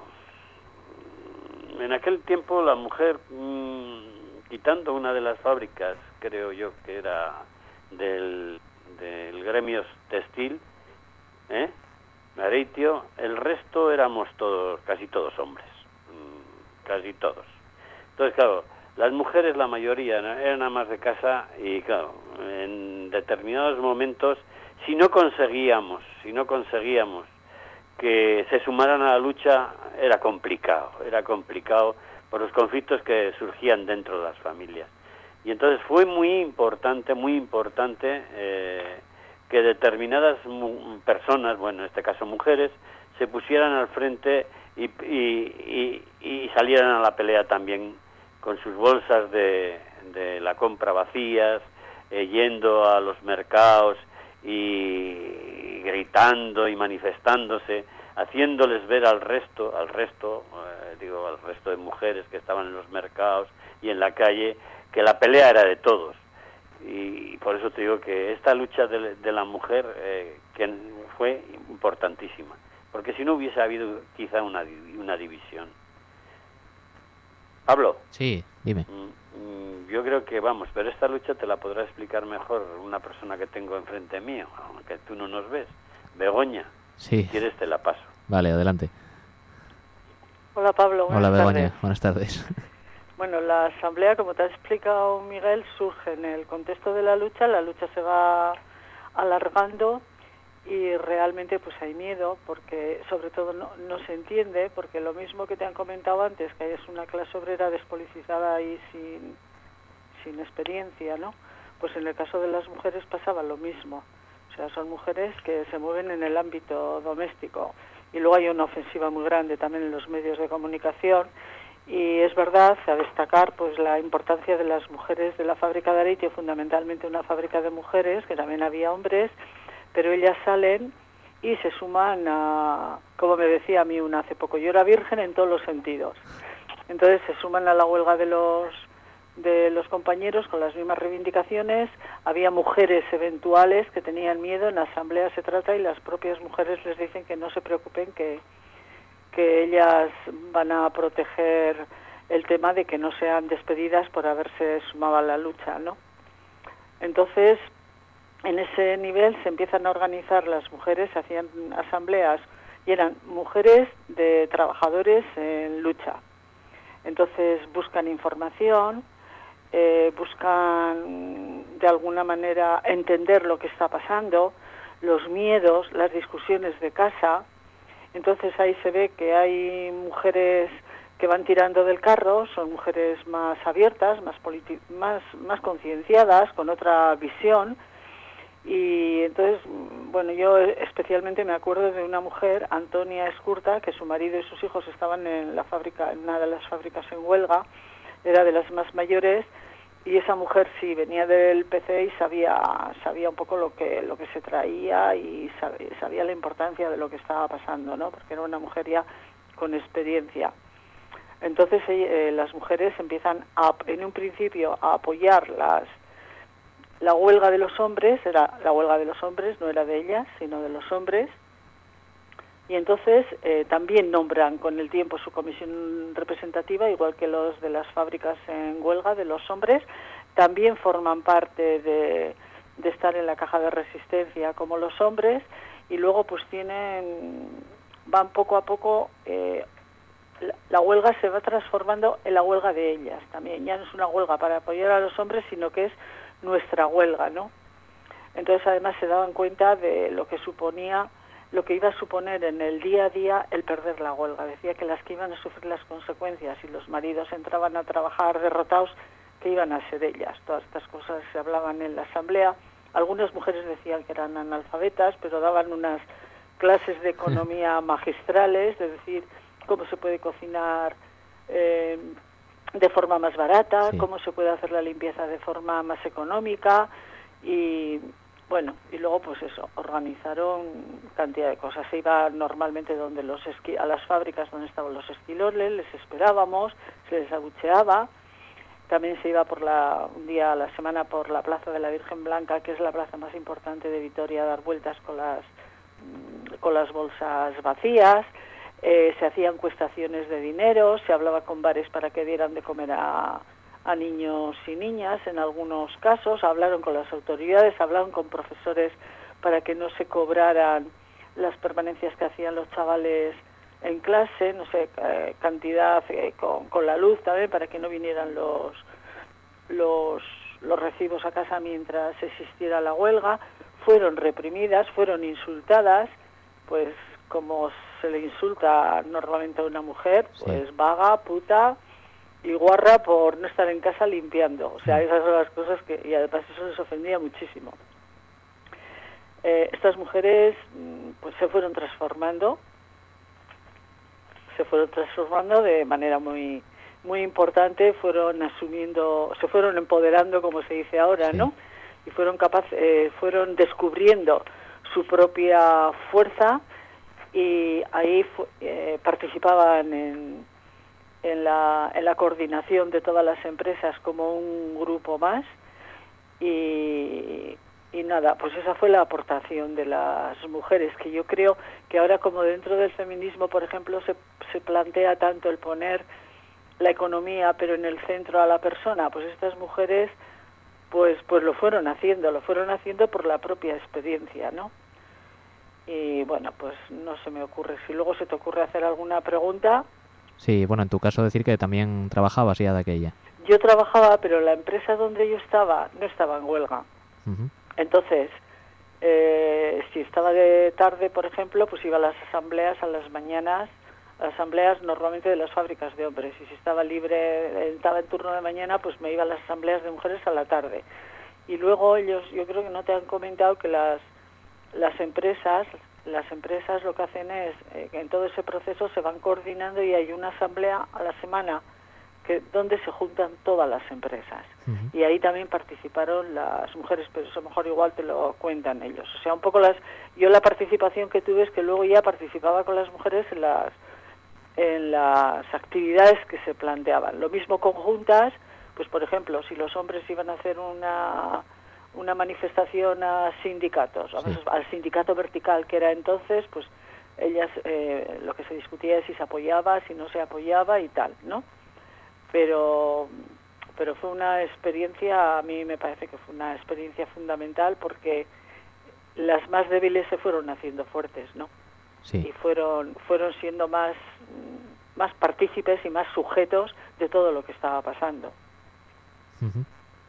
en aquel tiempo la mujer, mmm, quitando una de las fábricas, creo yo que era del, del gremio textil, ¿eh? Areitio, el resto éramos todos, casi todos hombres, casi todos. Entonces, claro, las mujeres, la mayoría, ¿no?, eran amas de casa y, claro, en determinados momentos, si no conseguíamos, si no conseguíamos que se sumaran a la lucha, era complicado, era complicado por los conflictos que surgían dentro de las familias. Y entonces fue muy importante, muy importante... Eh, que determinadas personas, bueno, en este caso mujeres, se pusieran al frente y, y, y, y salieran a la pelea también con sus bolsas de, de la compra vacías, eh, yendo a los mercados y, y gritando y manifestándose, haciéndoles ver al resto, al resto, eh, digo, al resto de mujeres que estaban en los mercados y en la calle, que la pelea era de todos. Y por eso te digo que esta lucha de, de la mujer eh, que fue importantísima, porque si no hubiese habido quizá una, una división. Pablo. Sí, dime. Yo creo que, vamos, pero esta lucha te la podrá explicar mejor una persona que tengo enfrente mío, aunque tú no nos ves. Begoña, sí. Si quieres te la paso. Vale, adelante. Hola Pablo, buenas Hola Begoña, tardes. Buenas tardes. Bueno, la asamblea, como te ha explicado Miguel, surge en el contexto de la lucha, la lucha se va alargando y realmente pues hay miedo, porque sobre todo no, no se entiende, porque lo mismo que te han comentado antes, que es una clase obrera despolitizada y sin, sin experiencia, ¿no? Pues en el caso de las mujeres pasaba lo mismo. sea, son mujeres que se mueven en el ámbito doméstico. Y luego hay una ofensiva muy grande también en los medios de comunicación. Y es verdad, a destacar pues la importancia de las mujeres de la fábrica de Areitio, fundamentalmente una fábrica de mujeres, que también había hombres, pero ellas salen y se suman a, como me decía a mí una hace poco, yo era virgen en todos los sentidos. Entonces se suman a la huelga de los de los compañeros con las mismas reivindicaciones. Había mujeres eventuales que tenían miedo, en la asamblea se trata y las propias mujeres les dicen que no se preocupen, que, que ellas van a proteger el tema de que no sean despedidas por haberse sumado a la lucha, ¿no? Entonces, en ese nivel se empiezan a organizar las mujeres, se hacían asambleas y eran mujeres de trabajadores en lucha. Entonces buscan información, eh, buscan de alguna manera entender lo que está pasando, los miedos, las discusiones de casa. Entonces ahí se ve que hay mujeres que van tirando del carro, son mujeres más abiertas, más politi- más, más concienciadas, con otra visión. Y entonces, bueno, yo especialmente me acuerdo de una mujer, Antonia Escurta, que su marido y sus hijos estaban en la fábrica, en una de las fábricas en huelga, era de las más mayores, y esa mujer sí venía del P C y sabía sabía un poco lo que lo que se traía y sabía, sabía la importancia de lo que estaba pasando, ¿no? Porque era una mujer ya con experiencia. Entonces eh, las mujeres empiezan a, en un principio a apoyar las la huelga de los hombres, era la huelga de los hombres, no era de ellas, sino de los hombres, y entonces eh, también nombran con el tiempo su comisión representativa, igual que los de las fábricas en huelga de los hombres, también forman parte de, de estar en la caja de resistencia como los hombres, y luego pues tienen, van poco a poco, eh, la, la huelga se va transformando en la huelga de ellas también, ya no es una huelga para apoyar a los hombres, sino que es nuestra huelga, ¿no? Entonces además se daban cuenta de lo que suponía, lo que iba a suponer en el día a día el perder la huelga. Decía que las que iban a sufrir las consecuencias y los maridos entraban a trabajar derrotados, que iban a ser ellas. Todas estas cosas se hablaban en la asamblea. Algunas mujeres decían que eran analfabetas, pero daban unas clases de economía magistrales, es decir, cómo se puede cocinar eh, de forma más barata, sí, cómo se puede hacer la limpieza de forma más económica y bueno, y luego pues eso, organizaron cantidad de cosas. Se iba normalmente donde los esqui a las fábricas donde estaban los esquiloles, les esperábamos, se les abucheaba. También se iba por la un día a la semana por la Plaza de la Virgen Blanca, que es la plaza más importante de Vitoria, a dar vueltas con las con las bolsas vacías. Eh, se hacían encuestaciones de dinero, se hablaba con bares para que dieran de comer a, a niños y niñas, en algunos casos hablaron con las autoridades, hablaron con profesores para que no se cobraran las permanencias que hacían los chavales en clase, no sé, eh, cantidad eh, con, con la luz también, para que no vinieran los, los, los recibos a casa mientras existiera la huelga. Fueron reprimidas, fueron insultadas, pues como se le insulta normalmente a una mujer, pues sí, vaga, puta y guarra por no estar en casa limpiando. O sea, esas son las cosas que... Y además eso les ofendía muchísimo. Eh, estas mujeres pues se fueron transformando, se fueron transformando de manera muy muy importante, fueron asumiendo, se fueron empoderando, como se dice ahora, sí, ¿no? Y fueron capaces, eh, fueron descubriendo su propia fuerza, y ahí eh, participaban en, en, la, en la coordinación de todas las empresas como un grupo más y, y nada, pues esa fue la aportación de las mujeres, que yo creo que ahora, como dentro del feminismo, por ejemplo, se, se plantea tanto el poner la economía pero en el centro a la persona, pues estas mujeres pues, pues lo fueron haciendo, lo fueron haciendo por la propia experiencia, ¿no? Y bueno, pues no se me ocurre. Si luego se te ocurre hacer alguna pregunta... Sí, bueno, en tu caso decir que también trabajabas ya de aquella. Yo trabajaba, pero la empresa donde yo estaba no estaba en huelga. Uh-huh. Entonces, eh, si estaba de tarde, por ejemplo, pues iba a las asambleas a las mañanas, a las asambleas normalmente de las fábricas de hombres. Y si estaba libre, estaba en turno de mañana, pues me iba a las asambleas de mujeres a la tarde. Y luego ellos, yo creo que no te han comentado que las las empresas, las empresas lo que hacen es eh, que en todo ese proceso se van coordinando y hay una asamblea a la semana que donde se juntan todas las empresas. Uh-huh. Y ahí también participaron las mujeres, pero eso mejor igual te lo cuentan ellos. O sea, un poco las, yo la participación que tuve es que luego ya participaba con las mujeres en las en las actividades que se planteaban. Lo mismo conjuntas, pues por ejemplo, si los hombres iban a hacer una una manifestación a sindicatos, sí. al sindicato vertical que era entonces, pues ellas eh, lo que se discutía es si se apoyaba, si no se apoyaba y tal, ¿no? Pero pero fue una experiencia, a mí me parece que fue una experiencia fundamental porque las más débiles se fueron haciendo fuertes, ¿no? Sí. Y fueron fueron siendo más más partícipes y más sujetos de todo lo que estaba pasando. Uh-huh.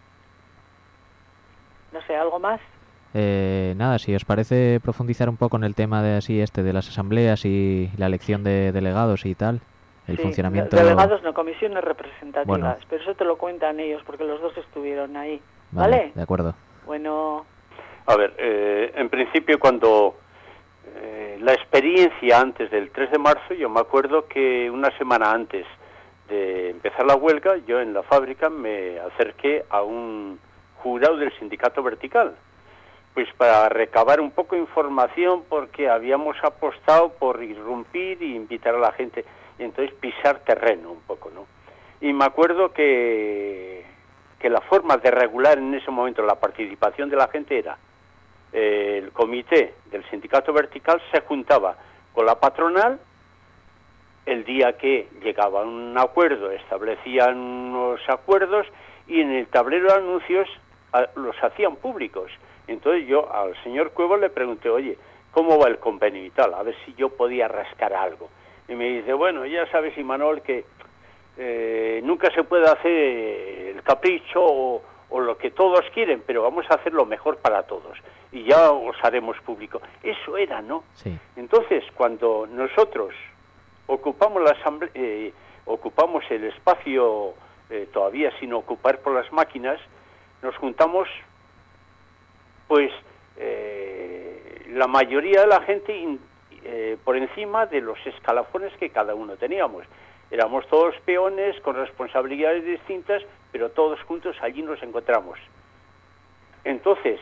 No sé, ¿algo más? Eh, nada, si os parece profundizar un poco en el tema de así este de las asambleas y la elección de delegados y tal, el sí, funcionamiento. Delegados no, comisiones representativas, bueno. Pero eso te lo cuentan ellos porque los dos estuvieron ahí. Vale, ¿vale? De acuerdo. Bueno. A ver, eh, en principio cuando eh, la experiencia antes del tres de marzo, yo me acuerdo que una semana antes de empezar la huelga, yo en la fábrica me acerqué a un jurado del sindicato vertical, pues para recabar un poco de información porque habíamos apostado por irrumpir y invitar a la gente y entonces pisar terreno un poco, ¿no? Y me acuerdo que, que la forma de regular en ese momento la participación de la gente era eh, el comité del sindicato vertical se juntaba con la patronal el día que llegaba a un acuerdo, establecían unos acuerdos y en el tablero de anuncios a, los hacían públicos. Entonces yo al señor Cuevas le pregunté, oye, ¿cómo va el convenio y tal? A ver si yo podía rascar algo. Y me dice, bueno, ya sabes, Imanol, que eh, nunca se puede hacer el capricho o, o lo que todos quieren, pero vamos a hacer lo mejor para todos. Y ya os haremos público. Eso era, ¿no? Sí. Entonces, cuando nosotros ocupamos la asamblea, eh, ocupamos el espacio eh, todavía sin ocupar por las máquinas, nos juntamos, pues, eh, la mayoría de la gente in, eh, por encima de los escalafones que cada uno teníamos. Éramos todos peones con responsabilidades distintas, pero todos juntos allí nos encontramos. Entonces,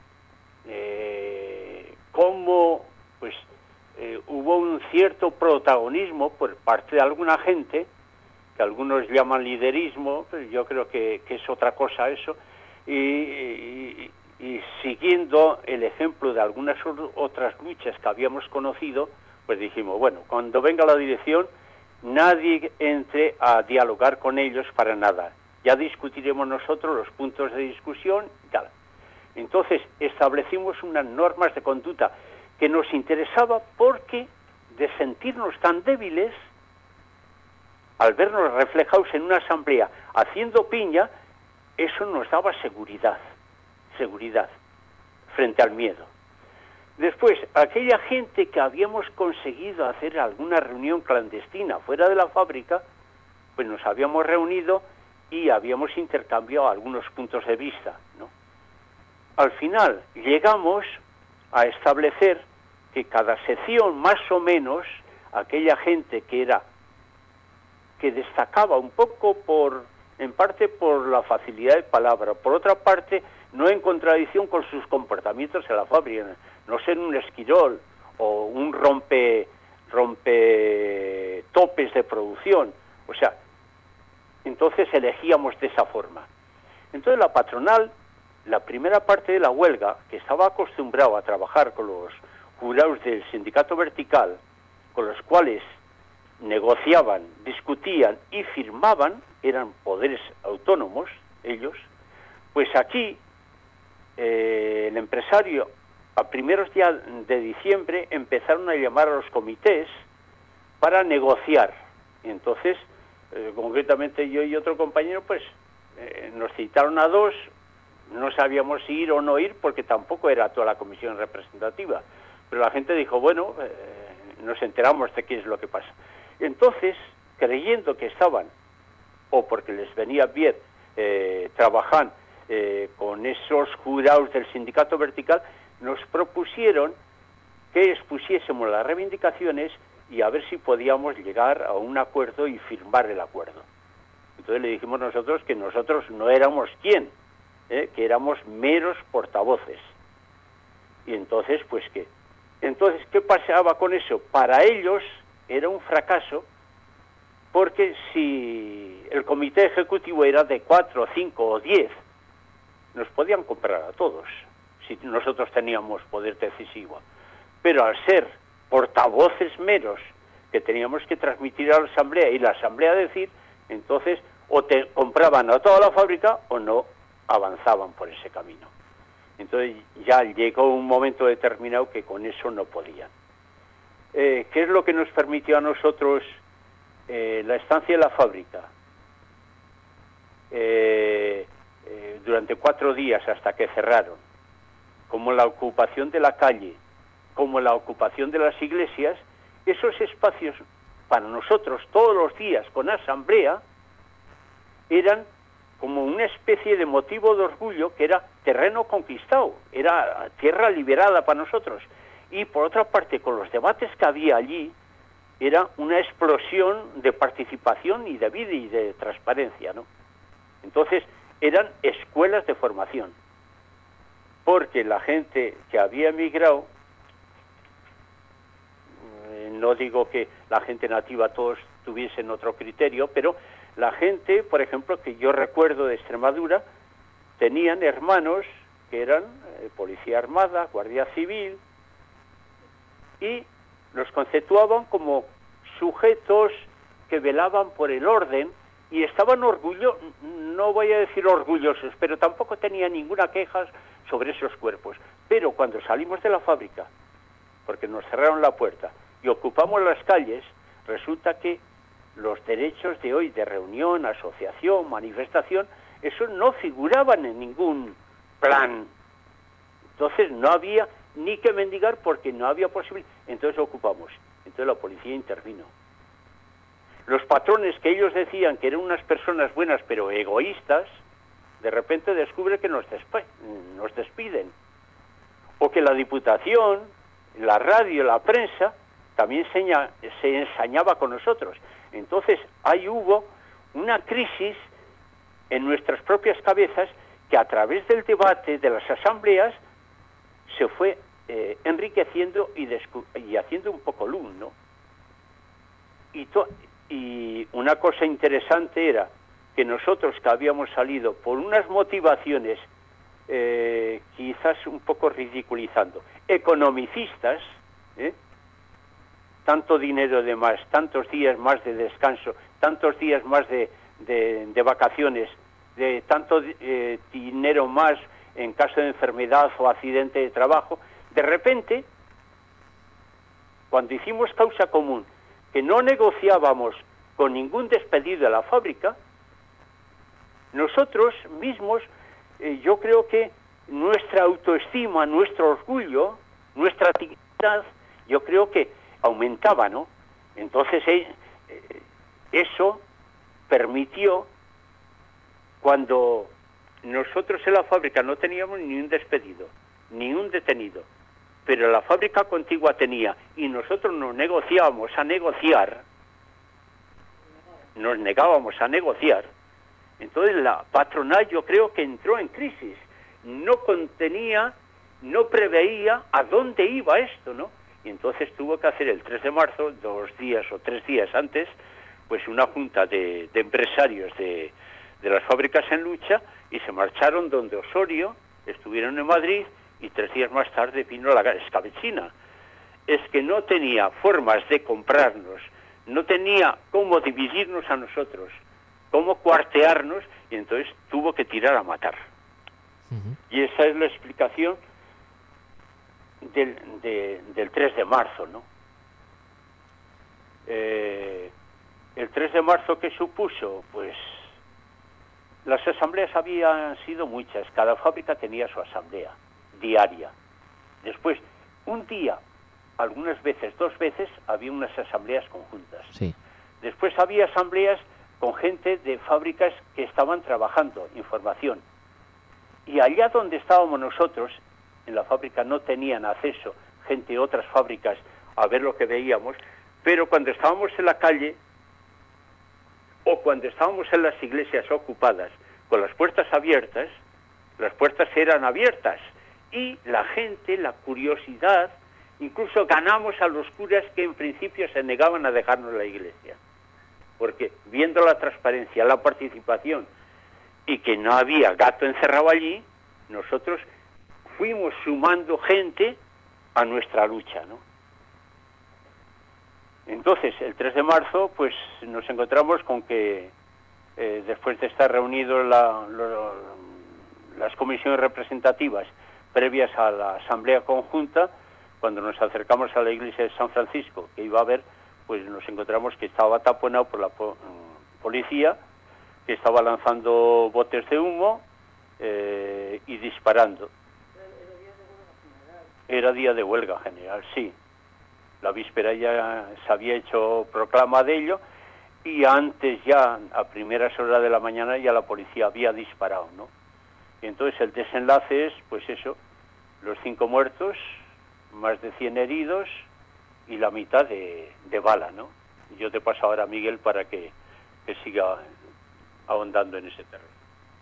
eh, como pues eh, hubo un cierto protagonismo por parte de alguna gente, que algunos llaman liderismo, pues yo creo que, que es otra cosa eso, y, y, y siguiendo el ejemplo de algunas otras luchas que habíamos conocido, pues dijimos, bueno, cuando venga la dirección, nadie entre a dialogar con ellos para nada. Ya discutiremos nosotros los puntos de discusión y tal. Entonces establecimos unas normas de conducta que nos interesaba porque de sentirnos tan débiles, al vernos reflejados en una asamblea haciendo piña, eso nos daba seguridad, seguridad frente al miedo. Después, aquella gente que habíamos conseguido hacer alguna reunión clandestina fuera de la fábrica, pues nos habíamos reunido y habíamos intercambiado algunos puntos de vista, ¿no? Al final llegamos a establecer que cada sección, más o menos, aquella gente que era, que destacaba un poco por, en parte por la facilidad de palabra, por otra parte, no en contradicción con sus comportamientos en la fábrica, no ser un esquirol o un rompe, rompe topes de producción, o sea, entonces elegíamos de esa forma. Entonces la patronal, la primera parte de la huelga, que estaba acostumbrado a trabajar con los jurados del sindicato vertical, con los cuales negociaban, discutían y firmaban, eran poderes autónomos ellos, pues aquí eh, el empresario a primeros días de diciembre empezaron a llamar a los comités para negociar. Y entonces, eh, concretamente yo y otro compañero, pues eh, nos citaron a dos, no sabíamos si ir o no ir porque tampoco era toda la comisión representativa. Pero la gente dijo, bueno, eh, nos enteramos de qué es lo que pasa. Entonces, creyendo que estaban, o porque les venía bien eh, trabajar eh, con esos jurados del sindicato vertical, nos propusieron que expusiésemos las reivindicaciones y a ver si podíamos llegar a un acuerdo y firmar el acuerdo. Entonces le dijimos nosotros que nosotros no éramos quién, ¿eh? que éramos meros portavoces. Y entonces, pues qué. Entonces, ¿qué pasaba con eso? Para ellos era un fracaso, porque si el comité ejecutivo era de cuatro, cinco o diez, nos podían comprar a todos, si nosotros teníamos poder decisivo. Pero al ser portavoces meros que teníamos que transmitir a la asamblea y la asamblea decir, entonces o te compraban a toda la fábrica o no avanzaban por ese camino. Entonces ya llegó un momento determinado que con eso no podían. Eh, ¿Qué es lo que nos permitió a nosotros eh, la estancia en la fábrica? Eh, eh, durante cuatro días hasta que cerraron, como la ocupación de la calle, como la ocupación de las iglesias, esos espacios para nosotros todos los días con asamblea eran como una especie de motivo de orgullo, que era terreno conquistado, era tierra liberada para nosotros. Y por otra parte, con los debates que había allí, era una explosión de participación y de vida y de transparencia, ¿no? Entonces, eran escuelas de formación, porque la gente que había emigrado, eh, no digo que la gente nativa todos tuviesen otro criterio, pero la gente, por ejemplo, que yo recuerdo de Extremadura, tenían hermanos que eran eh, policía armada, guardia civil, y los conceptuaban como sujetos que velaban por el orden y estaban orgullosos, no voy a decir orgullosos, pero tampoco tenían ninguna queja sobre esos cuerpos. Pero cuando salimos de la fábrica, porque nos cerraron la puerta y ocupamos las calles, resulta que los derechos de hoy de reunión, asociación, manifestación, eso no figuraban en ningún plan. Entonces no había ni que mendigar porque no había posibilidad. Entonces ocupamos. Entonces la policía intervino. Los patrones que ellos decían que eran unas personas buenas pero egoístas, de repente descubre que nos, desp- nos despiden. O que la Diputación, la radio, la prensa, también se, se ensañaba con nosotros. Entonces ahí hubo una crisis en nuestras propias cabezas que a través del debate de las asambleas se fue eh, enriqueciendo y, y haciendo un poco luz, ¿no? Y, y una cosa interesante era que nosotros que habíamos salido por unas motivaciones eh, quizás un poco ridiculizando, economicistas, ¿eh? tanto dinero de más, tantos días más de descanso, tantos días más de, de, de vacaciones, de tanto eh, dinero más en caso de enfermedad o accidente de trabajo, de repente, cuando hicimos causa común, que no negociábamos con ningún despedido de la fábrica, nosotros mismos, eh, yo creo que nuestra autoestima, nuestro orgullo, nuestra dignidad, yo creo que aumentaba, ¿no? Entonces eh, eh, eso permitió, cuando nosotros en la fábrica no teníamos ni un despedido, ni un detenido, pero la fábrica contigua tenía, y nosotros nos negociábamos a negociar, nos negábamos a negociar, entonces la patronal yo creo que entró en crisis, no contenía, no preveía a dónde iba esto, ¿no? Y entonces tuvo que hacer el tres de marzo, dos días o tres días antes, pues una junta de, de empresarios de, de las fábricas en lucha, y se marcharon donde Osorio, estuvieron en Madrid, y tres días más tarde vino la escabechina. Es que no tenía formas de comprarnos, no tenía cómo dividirnos a nosotros, cómo cuartearnos, y entonces tuvo que tirar a matar. Uh-huh. Y esa es la explicación del, de, del tres de marzo, ¿no? Eh, el tres de marzo, ¿qué supuso? Pues las asambleas habían sido muchas, cada fábrica tenía su asamblea diaria. Después, un día, algunas veces, dos veces, había unas asambleas conjuntas. Sí. Después había asambleas con gente de fábricas que estaban trabajando, información. Y allá donde estábamos nosotros, en la fábrica no tenían acceso gente de otras fábricas a ver lo que veíamos, pero cuando estábamos en la calle o cuando estábamos en las iglesias ocupadas con las puertas abiertas, las puertas eran abiertas y la gente, la curiosidad, incluso ganamos a los curas que en principio se negaban a dejarnos la iglesia, porque viendo la transparencia, la participación y que no había gato encerrado allí, nosotros fuimos sumando gente a nuestra lucha, ¿no? Entonces, el tres de marzo, pues nos encontramos con que eh, después de estar reunidos la, lo, las comisiones representativas previas a la asamblea conjunta, cuando nos acercamos a la iglesia de San Francisco, que iba a haber, pues nos encontramos que estaba taponado por la po policía, que estaba lanzando botes de humo eh, y disparando. Era día de huelga general, sí. La víspera ya se había hecho proclama de ello y antes ya, a primeras horas de la mañana, ya la policía había disparado, ¿no? Y entonces el desenlace es, pues eso, los cinco muertos, más de cien heridos y la mitad de, de bala, ¿no? Yo te paso ahora a Miguel para que, que siga ahondando en ese terreno.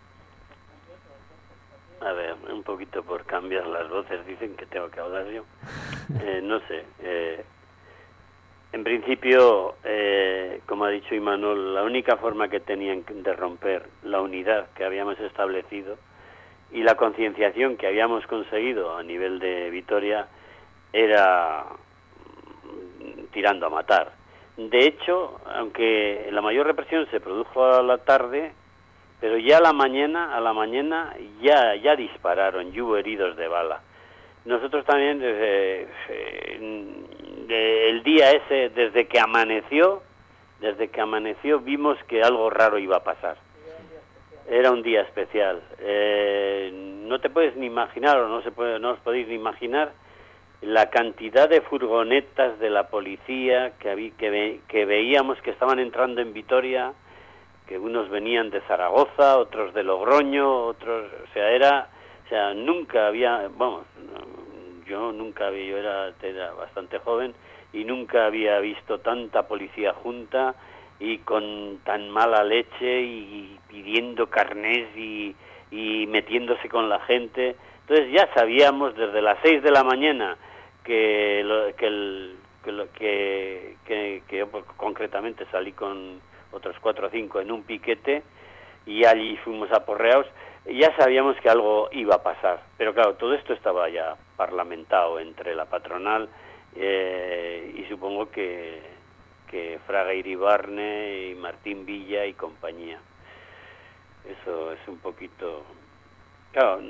A ver, un poquito por cambiar las voces, dicen que tengo que hablar yo. Eh, no sé. Eh, en principio, eh, como ha dicho Imanol, la única forma que tenían de romper la unidad que habíamos establecido y la concienciación que habíamos conseguido a nivel de Vitoria era tirando a matar. De hecho, aunque la mayor represión se produjo a la tarde, pero ya a la mañana, a la mañana ya ya dispararon, y hubo heridos de bala. Nosotros también desde eh, de, el día ese, desde que amaneció, desde que amaneció vimos que algo raro iba a pasar. Era un día especial. Eh, no te puedes ni imaginar, o no se puede, no os podéis ni imaginar la cantidad de furgonetas de la policía que, habí, que, ve, que veíamos que estaban entrando en Vitoria, que unos venían de Zaragoza, otros de Logroño, otros, o sea, era, o sea, nunca había, vamos, yo nunca había, yo era, era bastante joven y nunca había visto tanta policía junta y con tan mala leche y pidiendo carnés y, y metiéndose con la gente. Entonces ya sabíamos desde las seis de la mañana que lo, que, el, que, lo, que, que, que yo pues, concretamente salí con otros cuatro o cinco en un piquete y allí fuimos aporreados. Ya sabíamos que algo iba a pasar, pero claro, todo esto estaba ya parlamentado entre la patronal eh, y supongo que, que Fraga Iribarne y Martín Villa y compañía. Eso es un poquito... Claro,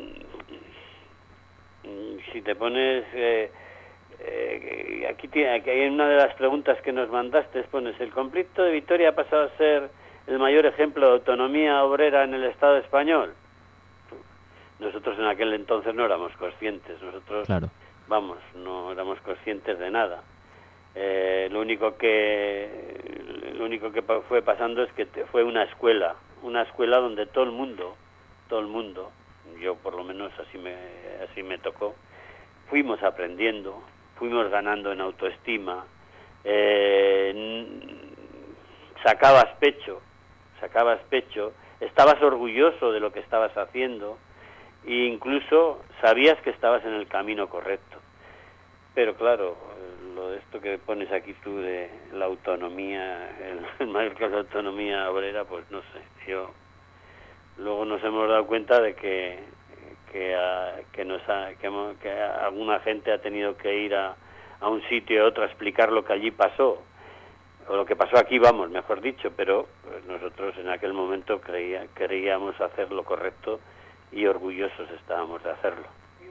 si te pones... Eh, eh, aquí, tiene, aquí hay una de las preguntas que nos mandaste, pones, ¿el conflicto de Vitoria ha pasado a ser el mayor ejemplo de autonomía obrera en el Estado español? Nosotros en aquel entonces no éramos conscientes, nosotros, claro. vamos, no éramos conscientes de nada. Eh, lo único que lo único que fue pasando es que te, fue una escuela, una escuela donde todo el mundo, todo el mundo, yo por lo menos así me así me tocó, fuimos aprendiendo, fuimos ganando en autoestima, eh, sacabas pecho, sacabas pecho, estabas orgulloso de lo que estabas haciendo e incluso sabías que estabas en el camino correcto. Pero claro, lo de esto que pones aquí tú de la autonomía, el, el mayor caso de autonomía obrera, pues no sé, yo luego nos hemos dado cuenta de que que, a, que nos ha, que, hemos, que alguna gente ha tenido que ir a, a un sitio y a otro a explicar lo que allí pasó, o lo que pasó aquí, vamos, mejor dicho, pero pues, nosotros en aquel momento creía, creíamos hacer lo correcto y orgullosos estábamos de hacerlo.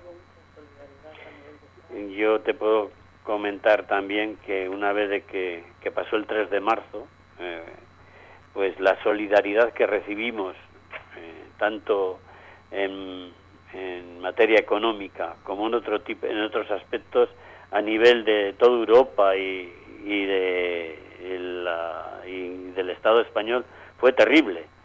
Yo te puedo comentar también que una vez de que, que pasó el tres de marzo, eh, pues la solidaridad que recibimos, eh, tanto en, en materia económica como en otro tipo, en otros aspectos, a nivel de toda Europa y, y, de, y, la, y del Estado español, fue terrible.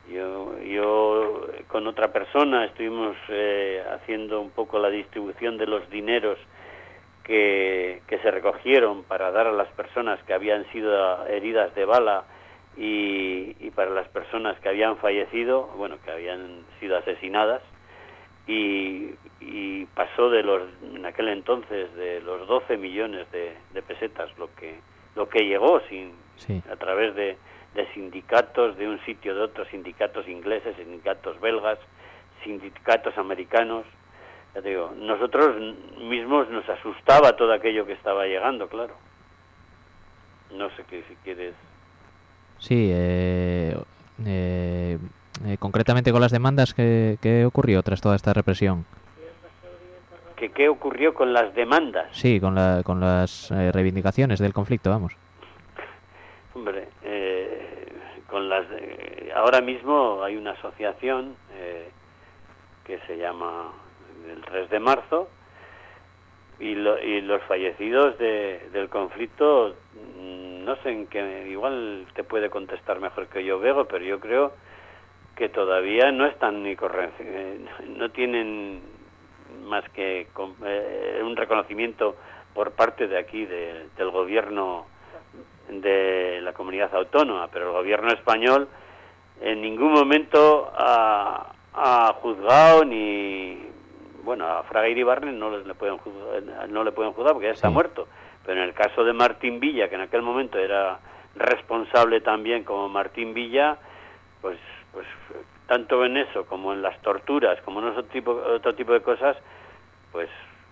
Yo, yo con otra persona estuvimos eh, haciendo un poco la distribución de los dineros que, que se recogieron para dar a las personas que habían sido heridas de bala y, y para las personas que habían fallecido, bueno, que habían sido asesinadas, y, y pasó de los, en aquel entonces, de los doce millones de, de pesetas, lo que lo que llegó sin Sí. a través de, de sindicatos de un sitio, de otros, sindicatos ingleses, sindicatos belgas, sindicatos americanos. Ya te digo, nosotros mismos nos asustaba todo aquello que estaba llegando, claro. No sé qué, si quieres... Sí, eh, eh, eh, concretamente con las demandas, ¿qué, qué ocurrió tras toda esta represión? ¿Que qué ocurrió con las demandas? Sí, con, la, con las eh, reivindicaciones del conflicto, vamos. Hombre, eh, con las de, ahora mismo hay una asociación eh, que se llama el tres de marzo y, lo, y los fallecidos de, del conflicto, no sé en qué, igual te puede contestar mejor que yo, Bego, pero yo creo que todavía no están ni corre, eh, no tienen más que eh, un reconocimiento por parte de aquí de, del gobierno de la comunidad autónoma, pero el gobierno español en ningún momento ha, ha juzgado ni, bueno, a Fraga Iribarren no le pueden juzgar, no le pueden juzgar porque ya está sí. muerto, pero en el caso de Martín Villa, que en aquel momento era responsable también como Martín Villa, pues pues tanto en eso como en las torturas, como en otro tipo, otro tipo de cosas, pues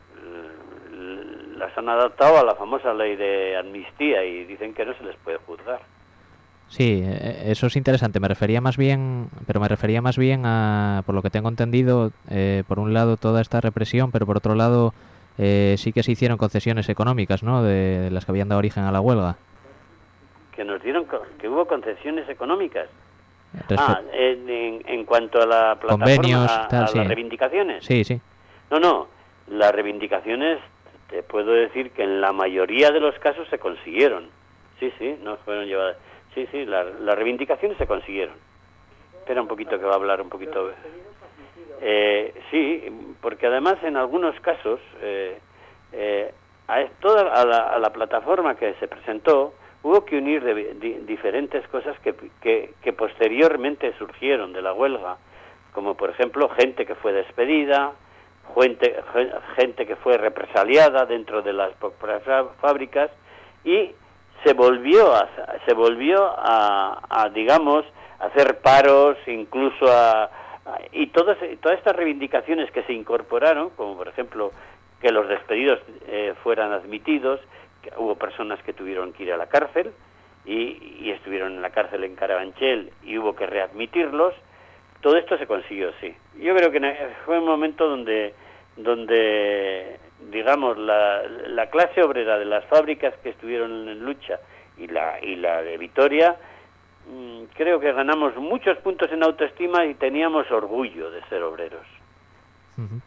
las han adaptado a la famosa ley de amnistía y dicen que no se les puede juzgar. Sí, eso es interesante. Me refería más bien, pero me refería más bien a, por lo que tengo entendido, eh, por un lado toda esta represión, pero por otro lado eh, sí que se hicieron concesiones económicas, ¿no? De, de las que habían dado origen a la huelga. Que nos dieron, que hubo concesiones económicas. Respe ah, en, en, en cuanto a la plataforma, convenios, a, tal, a sí. las reivindicaciones. Sí, sí. No, no, las reivindicaciones, te puedo decir que en la mayoría de los casos se consiguieron. Sí, sí, no fueron llevadas. Sí, sí, la, las reivindicaciones se consiguieron. Espera un poquito que va a hablar un poquito. Eh, sí, porque además en algunos casos eh, eh, a toda a la, a la plataforma que se presentó hubo que unir de, de, diferentes cosas que, que, que posteriormente surgieron de la huelga, como por ejemplo gente que fue despedida, gente, gente que fue represaliada dentro de las fábricas y se volvió a, se volvió a, a digamos, a hacer paros, incluso a, a y todas, todas estas reivindicaciones que se incorporaron, como por ejemplo que los despedidos eh, fueran admitidos, que hubo personas que tuvieron que ir a la cárcel y, y estuvieron en la cárcel en Carabanchel y hubo que readmitirlos. Todo esto se consiguió, sí. Yo creo que fue un momento donde, donde digamos, la, la clase obrera de las fábricas que estuvieron en lucha y la, y la de Vitoria, mmm, creo que ganamos muchos puntos en autoestima y teníamos orgullo de ser obreros. Uh-huh.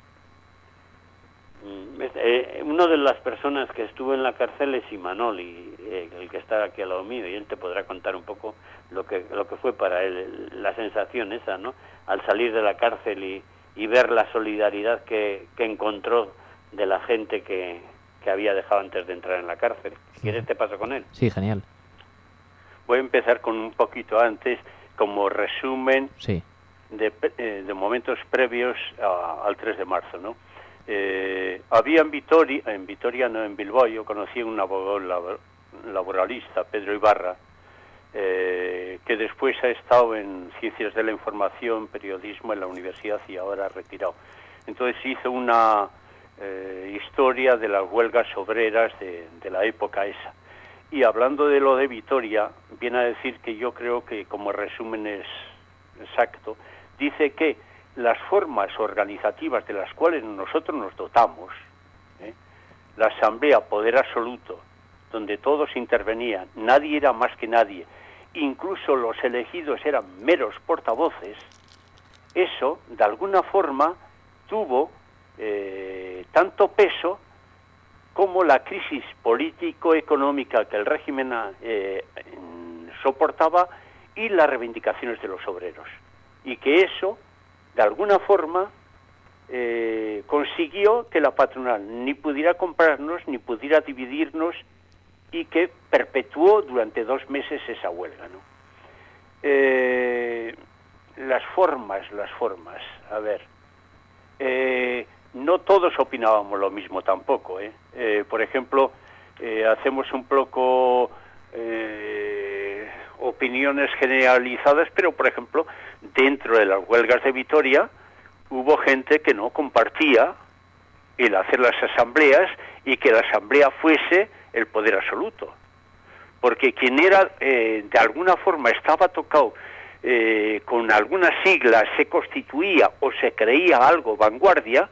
Eh, una de las personas que estuvo en la cárcel es Imanol, y eh, el que está aquí al lado mío, y él te podrá contar un poco lo que lo que fue para él la sensación esa, ¿no? Al salir de la cárcel y, y ver la solidaridad que, que encontró de la gente que, que había dejado antes de entrar en la cárcel. ¿Quieres te paso con él? Sí, genial. Voy a empezar con un poquito antes, como resumen sí. de, eh, de momentos previos a, al tres de marzo, ¿no? Eh, había en Vitoria, en Vitoria no, en Bilbao, yo conocí a un abogado labor, laboralista, Pedro Ibarra, eh, que después ha estado en Ciencias de la Información, Periodismo en la universidad y ahora retirado. Entonces hizo una eh, historia de las huelgas obreras de, de la época esa. Y hablando de lo de Vitoria, viene a decir que yo creo que como resumen es exacto, dice que las formas organizativas de las cuales nosotros nos dotamos, ¿eh? la asamblea, poder absoluto, donde todos intervenían, nadie era más que nadie, incluso los elegidos eran meros portavoces, eso, de alguna forma, tuvo eh, tanto peso como la crisis político-económica que el régimen eh, soportaba y las reivindicaciones de los obreros. y que eso, de alguna forma, eh, consiguió que la patronal ni pudiera comprarnos, ni pudiera dividirnos, y que perpetuó durante dos meses esa huelga, ¿no? Eh, las formas, las formas, a ver, eh, no todos opinábamos lo mismo tampoco, ¿eh? Eh, por ejemplo, eh, hacemos un poco eh, opiniones generalizadas, pero por ejemplo, dentro de las huelgas de Vitoria hubo gente que no compartía el hacer las asambleas y que la asamblea fuese el poder absoluto, porque quien era eh, de alguna forma estaba tocado eh, con alguna sigla, se constituía o se creía algo vanguardia,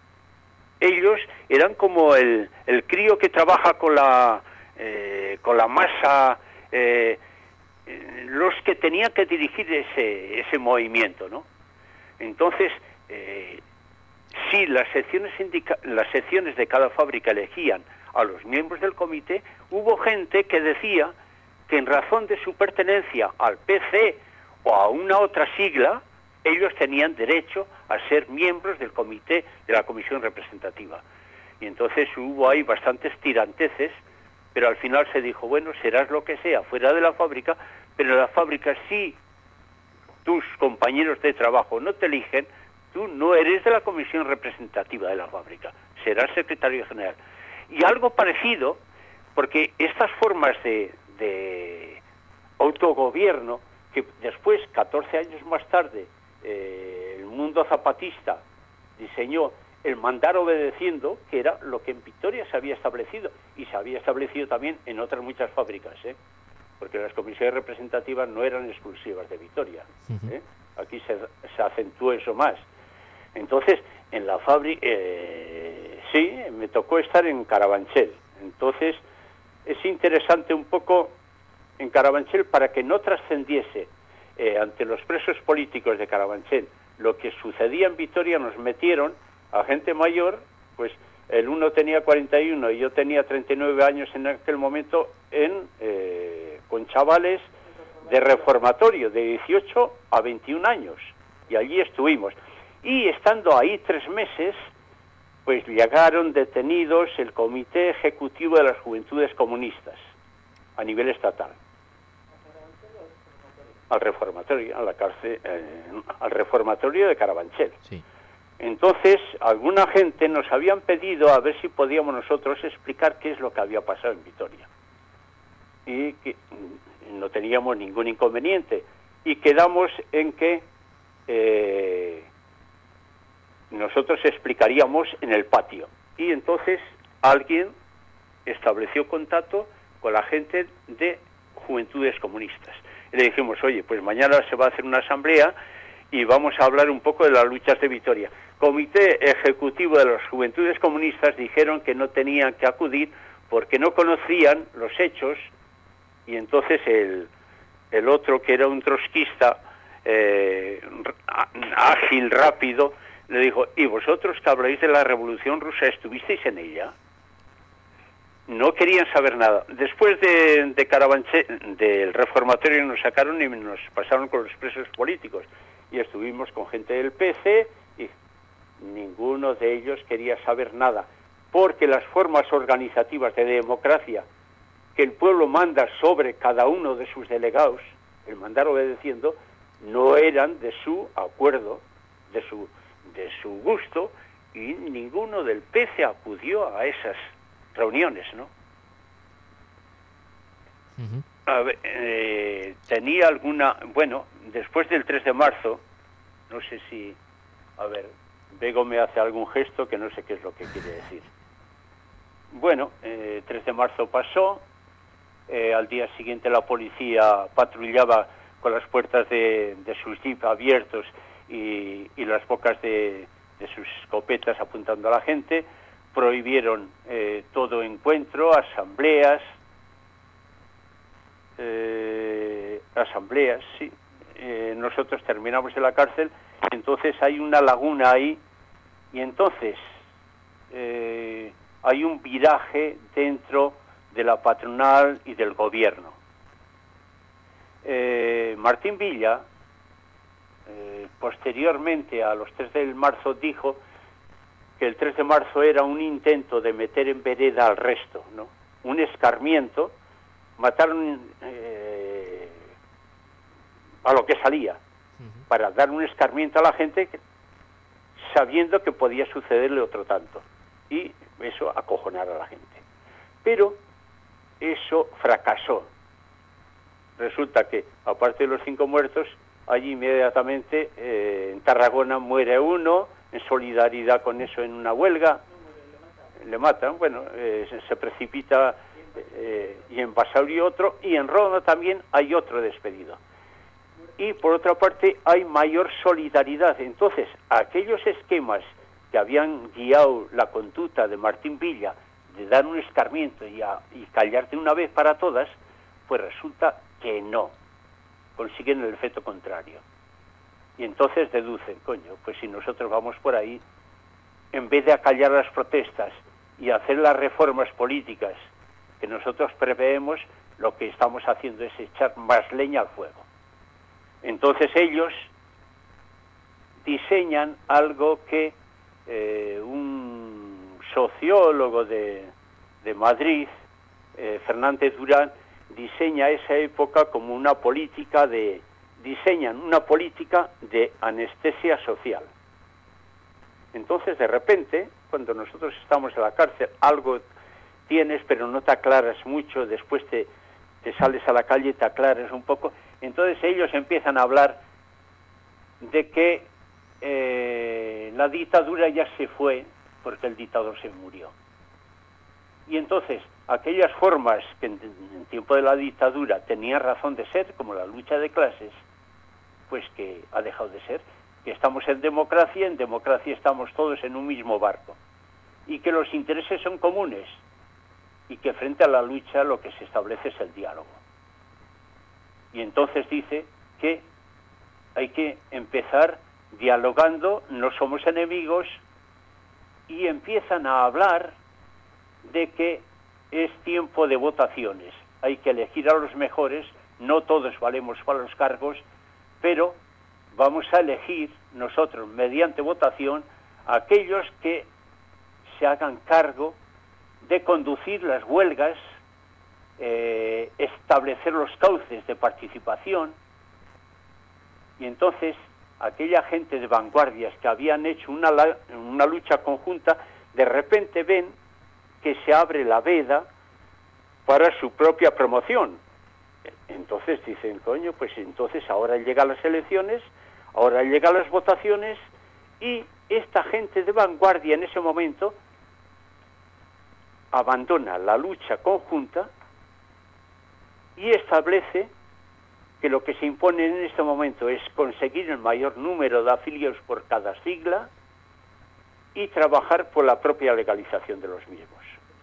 ellos eran como el, el crío que trabaja con la eh, con la masa, eh, los que tenían que dirigir ese ese movimiento, ¿no? Entonces, eh, si las secciones sindica las secciones de cada fábrica elegían a los miembros del comité, hubo gente que decía que en razón de su pertenencia al P C o a una otra sigla, ellos tenían derecho a ser miembros del comité de la comisión representativa. Y entonces hubo ahí bastantes tiranteces, pero al final se dijo, bueno, serás lo que sea fuera de la fábrica, pero en la fábrica si tus compañeros de trabajo no te eligen, tú no eres de la comisión representativa de la fábrica, serás secretario general. Y algo parecido, porque estas formas de, de autogobierno, que después, catorce años más tarde, eh, el mundo zapatista diseñó el mandar obedeciendo, que era lo que en Vitoria se había establecido, y se había establecido también en otras muchas fábricas, ¿eh? Porque las comisiones representativas no eran exclusivas de Vitoria, ¿eh? Aquí se, se acentuó eso más. Entonces, en la fábrica, eh, sí, me tocó estar en Carabanchel. Entonces, es interesante un poco en Carabanchel para que no trascendiese eh, ante los presos políticos de Carabanchel lo que sucedía en Vitoria. Nos metieron a gente mayor, pues el uno tenía cuarenta y uno y yo tenía treinta y nueve años en aquel momento, en eh, con chavales de reformatorio de dieciocho a veintiún años, y allí estuvimos. Y estando ahí tres meses, pues llegaron detenidos el Comité Ejecutivo de las Juventudes Comunistas a nivel estatal. Al reformatorio, a la cárcel, eh, al reformatorio de Carabanchel. Sí. Entonces, alguna gente nos habían pedido a ver si podíamos nosotros explicar qué es lo que había pasado en Vitoria. Y que no teníamos ningún inconveniente. Y quedamos en que eh, nosotros explicaríamos en el patio. Y entonces alguien estableció contacto con la gente de Juventudes Comunistas. Y le dijimos, oye, pues mañana se va a hacer una asamblea y vamos a hablar un poco de las luchas de Vitoria. Comité Ejecutivo de las Juventudes Comunistas dijeron que no tenían que acudir porque no conocían los hechos, y entonces el, el otro, que era un trotskista eh, ágil, rápido, le dijo, ¿y vosotros que habláis de la Revolución Rusa estuvisteis en ella? No querían saber nada. Después de, de Carabanchel, del reformatorio, nos sacaron y nos pasaron con los presos políticos. Y estuvimos con gente del P C y ninguno de ellos quería saber nada. Porque las formas organizativas de democracia que el pueblo manda sobre cada uno de sus delegados, el mandar obedeciendo, no eran de su acuerdo, de su, de su gusto, y ninguno del P C acudió a esas reuniones, ¿no? Uh-huh. A ver, eh, tenía alguna, bueno, después del tres de marzo, no sé si, a ver, Bego me hace algún gesto que no sé qué es lo que quiere decir. Bueno, eh, tres de marzo pasó, eh, al día siguiente la policía patrullaba con las puertas de, de sus jeep abiertos y, y las bocas de, de sus escopetas apuntando a la gente. Prohibieron eh, todo encuentro, asambleas, eh, asambleas, sí. Eh, nosotros terminamos en la cárcel, entonces hay una laguna ahí, y entonces eh, hay un viraje dentro de la patronal y del gobierno. Eh, Martín Villa, eh, posteriormente a los tres de marzo dijo que el tres de marzo era un intento de meter en vereda al resto, ¿no? Un escarmiento, mataron eh, a lo que salía, uh-huh. para dar un escarmiento a la gente que, sabiendo que podía sucederle otro tanto, y eso acojonar a la gente. Pero eso fracasó. Resulta que, aparte de los cinco muertos, allí inmediatamente eh, en Tarragona muere uno, en solidaridad con eso en una huelga, le matan, bueno, eh, se, se precipita, eh, y en Basauri otro, y en Roma también hay otro despedido. Y por otra parte hay mayor solidaridad. Entonces, aquellos esquemas que habían guiado la conducta de Martín Villa, de dar un escarmiento y, a, y callarte una vez para todas, pues resulta que no, consiguen el efecto contrario. Y entonces deducen, coño, pues si nosotros vamos por ahí, en vez de acallar las protestas y hacer las reformas políticas que nosotros preveemos, lo que estamos haciendo es echar más leña al fuego. Entonces ellos diseñan algo que eh, un sociólogo de, de Madrid, eh, Fernández Durán, diseña esa época como una política de, diseñan una política de anestesia social. Entonces, de repente, cuando nosotros estamos en la cárcel, algo tienes, pero no te aclaras mucho, después te, te sales a la calle y te aclaras un poco. Entonces ellos empiezan a hablar de que eh, la dictadura ya se fue porque el dictador se murió. Y entonces, aquellas formas que en, en tiempo de la dictadura tenían razón de ser, como la lucha de clases, pues que ha dejado de ser, que estamos en democracia, en democracia estamos todos en un mismo barco, y que los intereses son comunes, y que frente a la lucha lo que se establece es el diálogo. Y entonces dice que hay que empezar dialogando, no somos enemigos, y empiezan a hablar de que es tiempo de votaciones, hay que elegir a los mejores, no todos valemos para los cargos, pero vamos a elegir nosotros mediante votación a aquellos que se hagan cargo de conducir las huelgas, eh, establecer los cauces de participación. Y entonces aquella gente de vanguardias que habían hecho una, una lucha conjunta, de repente ven que se abre la veda para su propia promoción. Entonces dicen, coño, pues entonces ahora llegan las elecciones, ahora llegan las votaciones, y esta gente de vanguardia en ese momento abandona la lucha conjunta y establece que lo que se impone en este momento es conseguir el mayor número de afiliados por cada sigla y trabajar por la propia legalización de los mismos.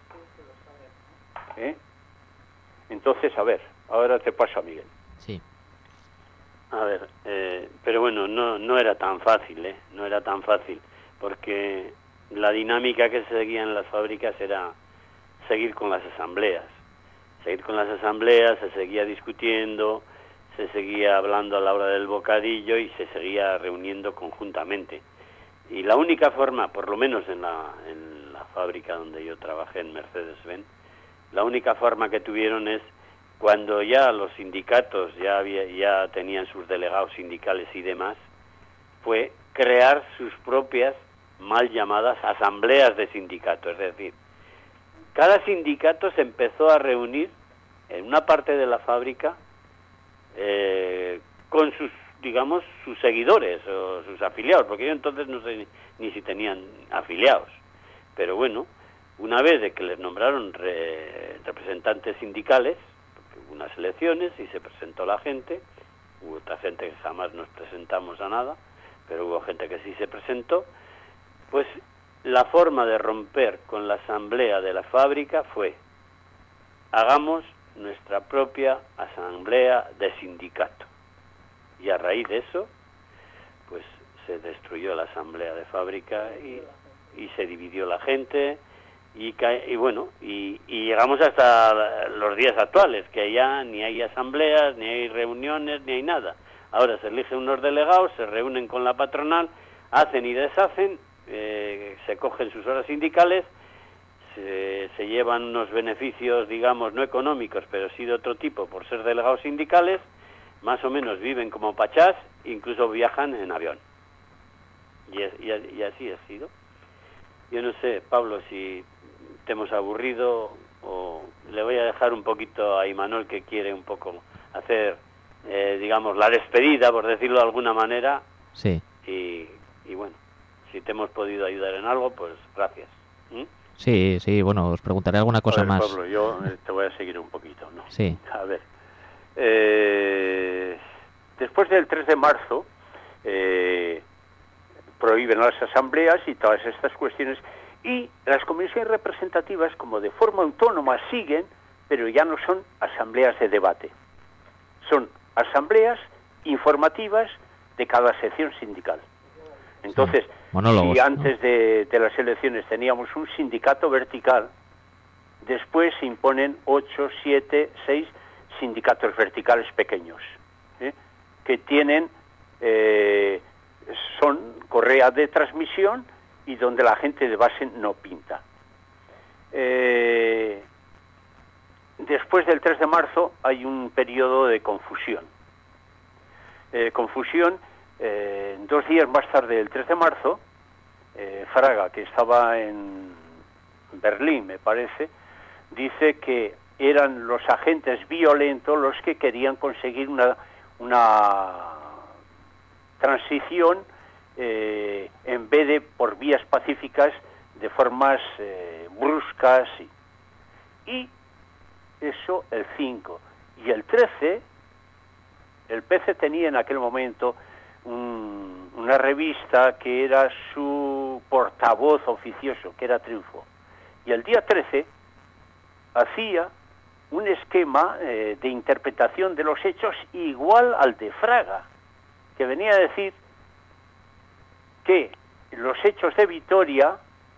¿Eh? Entonces, a ver, ahora te paso a Miguel. Sí. A ver, eh, pero bueno, no, no era tan fácil, ¿eh? No era tan fácil, porque la dinámica que se seguía en las fábricas era seguir con las asambleas. Seguir con las asambleas, se seguía discutiendo, se seguía hablando a la hora del bocadillo y se seguía reuniendo conjuntamente. Y la única forma, por lo menos en la, en la fábrica donde yo trabajé, en Mercedes-Benz, la única forma que tuvieron es cuando ya los sindicatos ya, había, ya tenían sus delegados sindicales y demás, fue crear sus propias mal llamadas asambleas de sindicatos. Es decir, cada sindicato se empezó a reunir en una parte de la fábrica eh, con sus, digamos, sus seguidores o sus afiliados, porque yo entonces no sé ni, ni si tenían afiliados. Pero bueno, una vez de que les nombraron re, representantes sindicales, porque hubo unas elecciones y se presentó la gente, hubo otra gente que jamás nos presentamos a nada, pero hubo gente que sí se presentó, pues la forma de romper con la asamblea de la fábrica fue: hagamos nuestra propia asamblea de sindicato. Y a raíz de eso, pues se destruyó la asamblea de fábrica y, y se dividió la gente y, y bueno, y, y llegamos hasta los días actuales, que ya ni hay asambleas, ni hay reuniones, ni hay nada. Ahora se eligen unos delegados, se reúnen con la patronal, hacen y deshacen, eh, se cogen sus horas sindicales, se, se llevan unos beneficios, digamos, no económicos, pero sí de otro tipo por ser delegados sindicales, más o menos viven como pachás, incluso viajan en avión. Y, es, y, y así ha sido. Yo no sé, Pablo, si te hemos aburrido o le voy a dejar un poquito a Imanol, que quiere un poco hacer, eh, digamos, la despedida, por decirlo de alguna manera. Sí. Y, y bueno, si te hemos podido ayudar en algo, pues gracias. ¿Mm? Sí, sí, bueno, os preguntaré alguna cosa a ver, más. Pablo, yo eh, te voy a seguir un poquito, ¿no? Sí. A ver, eh, después del tres de marzo, eh, prohíben las asambleas y todas estas cuestiones, y las comisiones representativas, como de forma autónoma, siguen, pero ya no son asambleas de debate. Son asambleas informativas de cada sección sindical. Entonces, sí. Monólogos, si antes ¿no? de, de las elecciones teníamos un sindicato vertical, después se imponen ocho, siete, seis sindicatos verticales pequeños, ¿eh? que tienen, eh, son correa de transmisión y donde la gente de base no pinta. Eh, después del tres de marzo hay un periodo de confusión. Eh, confusión, eh, dos días más tarde del tres de marzo, eh, Fraga, que estaba en Berlín, me parece, dice que eran los agentes violentos los que querían conseguir una, una transición eh, en vez de por vías pacíficas, de formas eh, bruscas. Y, y eso el cinco. Y el trece, el P C tenía en aquel momento un, una revista que era su portavoz oficioso, que era Triunfo. Y el día trece hacía un esquema eh, de interpretación de los hechos igual al de Fraga, que venía a decir que los hechos de Vitoria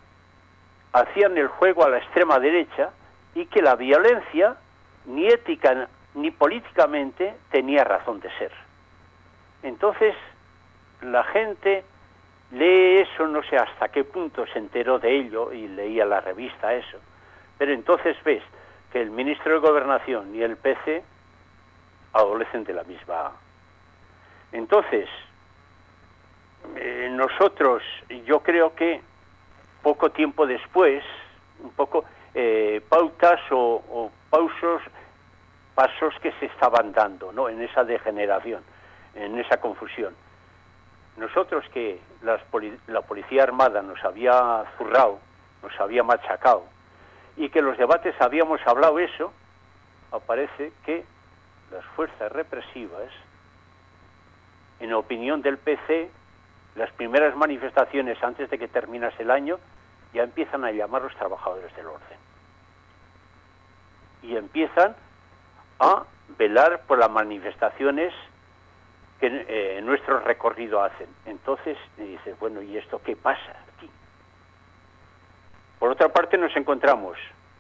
hacían el juego a la extrema derecha y que la violencia, ni ética ni políticamente, tenía razón de ser. Entonces, la gente lee eso, no sé hasta qué punto se enteró de ello y leía la revista eso, pero entonces ves que el ministro de Gobernación y el P C adolecen de la misma. Entonces, eh, nosotros, yo creo que poco tiempo después, un poco eh, pautas o, o pausos, pasos que se estaban dando, ¿no?, en esa degeneración, en esa confusión. Nosotros que las poli la Policía Armada nos había zurrado, nos había machacado, y que los debates habíamos hablado eso, aparece que las fuerzas represivas, en opinión del P C, las primeras manifestaciones antes de que terminase el año, ya empiezan a llamar a los trabajadores del orden. Y empiezan a velar por las manifestaciones que eh, en nuestro recorrido hacen. Entonces, dice, bueno, ¿y esto qué pasa aquí? Por otra parte, nos encontramos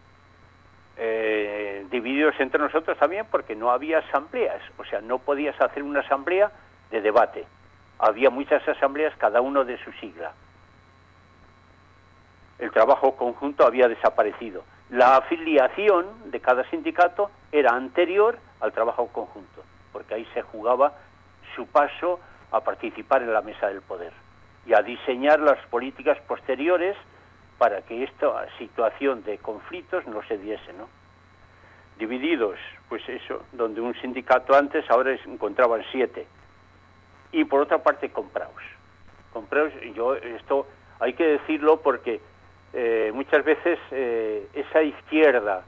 eh, divididos entre nosotros también porque no había asambleas, o sea, no podías hacer una asamblea de debate. Había muchas asambleas, cada uno de su sigla. El trabajo conjunto había desaparecido. La afiliación de cada sindicato era anterior al trabajo conjunto, porque ahí se jugaba su paso a participar en la mesa del poder y a diseñar las políticas posteriores para que esta situación de conflictos no se diese, ¿no? Divididos, pues eso, donde un sindicato antes, ahora se encontraban siete. Y por otra parte, compraos. Compraos, yo esto hay que decirlo porque eh, muchas veces eh, esa izquierda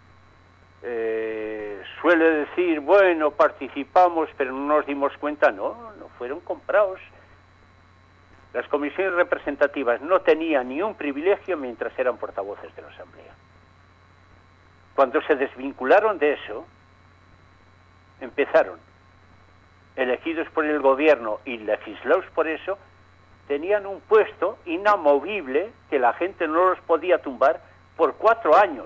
eh, suele decir, bueno, participamos, pero no nos dimos cuenta. No, no fueron comprados. Las comisiones representativas no tenían ni un privilegio mientras eran portavoces de la Asamblea. Cuando se desvincularon de eso, empezaron, elegidos por el gobierno y legislados por eso, tenían un puesto inamovible que la gente no los podía tumbar por cuatro años.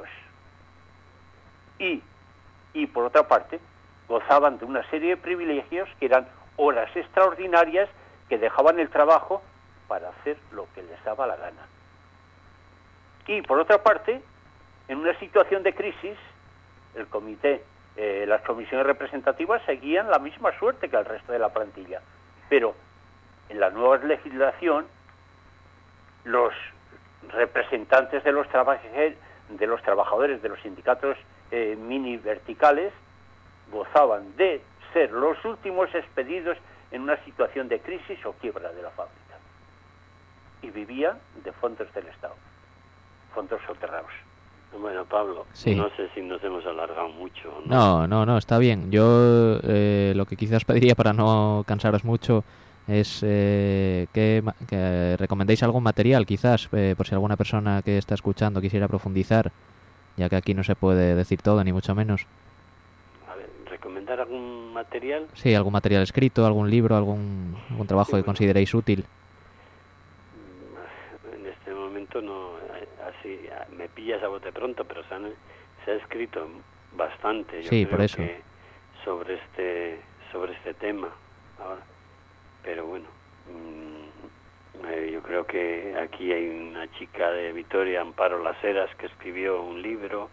Y, y por otra parte, gozaban de una serie de privilegios que eran horas extraordinarias que dejaban el trabajo para hacer lo que les daba la gana. Y por otra parte, en una situación de crisis, el comité, eh, las comisiones representativas seguían la misma suerte que el resto de la plantilla. Pero en la nueva legislación, los representantes de los, de los trabajadores de los sindicatos eh, mini verticales gozaban de ser los últimos expedidos en una situación de crisis o quiebra de la fábrica. Y vivían de fondos del Estado, fondos soterrados. Bueno, Pablo, sí. No sé si nos hemos alargado mucho. No, no, no, no está bien. Yo eh, lo que quizás pediría para no cansaros mucho es eh, que, que recomendéis algún material, quizás, eh, por si alguna persona que está escuchando quisiera profundizar, ya que aquí no se puede decir todo, ni mucho menos. A ver, ¿recomendar algún material? Sí, algún material escrito, algún libro, algún, algún trabajo sí, que bueno. consideréis útil. En este momento no, así me pillas a bote pronto, pero se, han, se ha escrito bastante, yo sí, creo por eso. que sobre este sobre este tema ahora. Pero bueno, mmm, eh, yo creo que aquí hay una chica de Vitoria, Amparo Las Heras, que escribió un libro.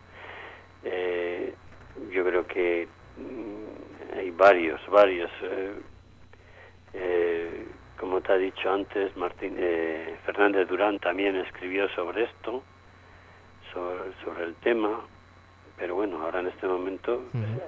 Eh, yo creo que mmm, hay varios, varios. Eh, eh, como te ha dicho antes, Martín eh, Fernández Durán también escribió sobre esto, sobre, sobre el tema. Pero bueno, ahora en este momento... Uh-huh.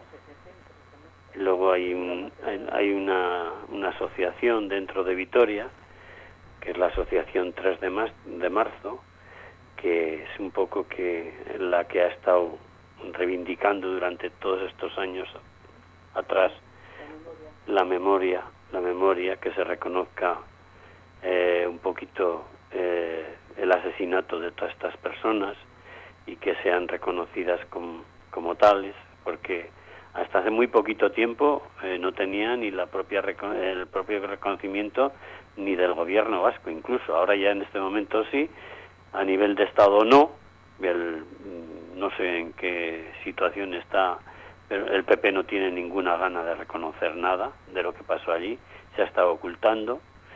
Luego hay un, hay una, una asociación dentro de Vitoria, que es la asociación tres de marzo, que es un poco que la que ha estado reivindicando durante todos estos años atrás la memoria, la memoria que se reconozca eh, un poquito eh, el asesinato de todas estas personas y que sean reconocidas como, como tales, porque hasta hace muy poquito tiempo eh, no tenía ni la propia el propio reconocimiento ni del gobierno vasco, incluso ahora ya en este momento sí, a nivel de Estado no, el, no sé en qué situación está, pero el P P no tiene ninguna gana de reconocer nada de lo que pasó allí, se ha estado ocultando.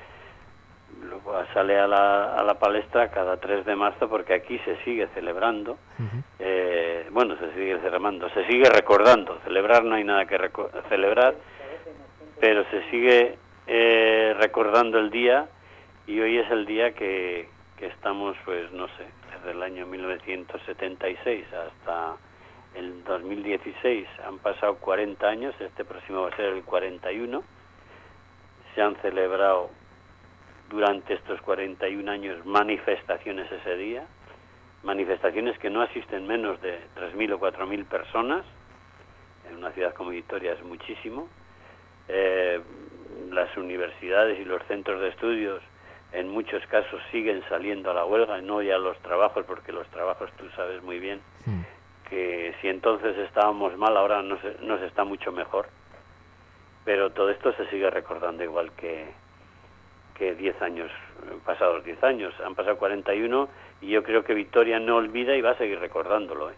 Luego sale a la, a la palestra cada tres de marzo porque aquí se sigue celebrando, uh-huh. eh, bueno, se sigue celebrando, se sigue recordando, celebrar no hay nada que reco- celebrar, pero se sigue eh, recordando el día y hoy es el día que, que estamos, pues no sé, desde el año mil novecientos setenta y seis hasta el dos mil dieciséis, han pasado cuarenta años, este próximo va a ser el cuarenta y uno, se han celebrado durante estos cuarenta y un años manifestaciones ese día, manifestaciones que no asisten menos de tres mil o cuatro mil personas, en una ciudad como Vitoria es muchísimo. Eh, las universidades y los centros de estudios en muchos casos siguen saliendo a la huelga, no ya los trabajos, porque los trabajos tú sabes muy bien sí. que si entonces estábamos mal, ahora nos, nos está mucho mejor, pero todo esto se sigue recordando igual que que diez años, pasados diez años, han pasado cuarenta y uno y yo creo que Vitoria no olvida y va a seguir recordándolo. ¿eh?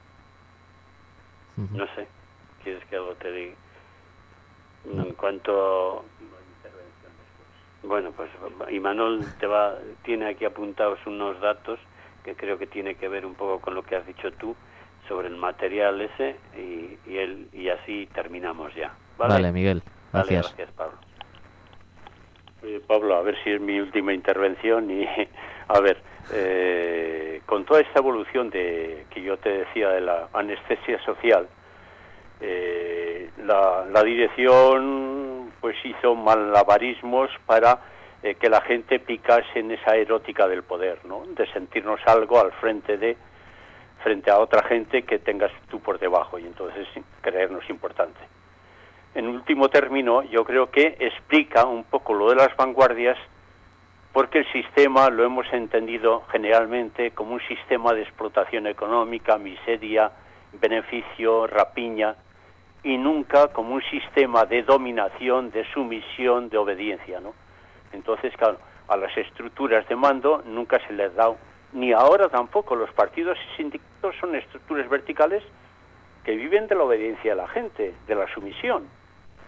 Uh-huh. No sé, ¿quieres que algo te diga? No. En cuanto... Bueno, pues Imanol te va, tiene aquí apuntados unos datos que creo que tiene que ver un poco con lo que has dicho tú sobre el material ese y, y, el, y así terminamos ya. Vale, vale Miguel, gracias. Vale, gracias, Pablo. Pablo, a ver si es mi última intervención y a ver, eh, con toda esta evolución de que yo te decía de la anestesia social, eh, la, la dirección pues hizo malabarismos para eh, que la gente picase en esa erótica del poder, ¿no? De sentirnos algo al frente de frente a otra gente que tengas tú por debajo y entonces creernos importante. En último término, yo creo que explica un poco lo de las vanguardias, porque el sistema lo hemos entendido generalmente como un sistema de explotación económica, miseria, beneficio, rapiña, y nunca como un sistema de dominación, de sumisión, de obediencia, ¿no? Entonces, claro, a las estructuras de mando nunca se les da, ni ahora tampoco. Los partidos y sindicatos son estructuras verticales que viven de la obediencia a la gente, de la sumisión.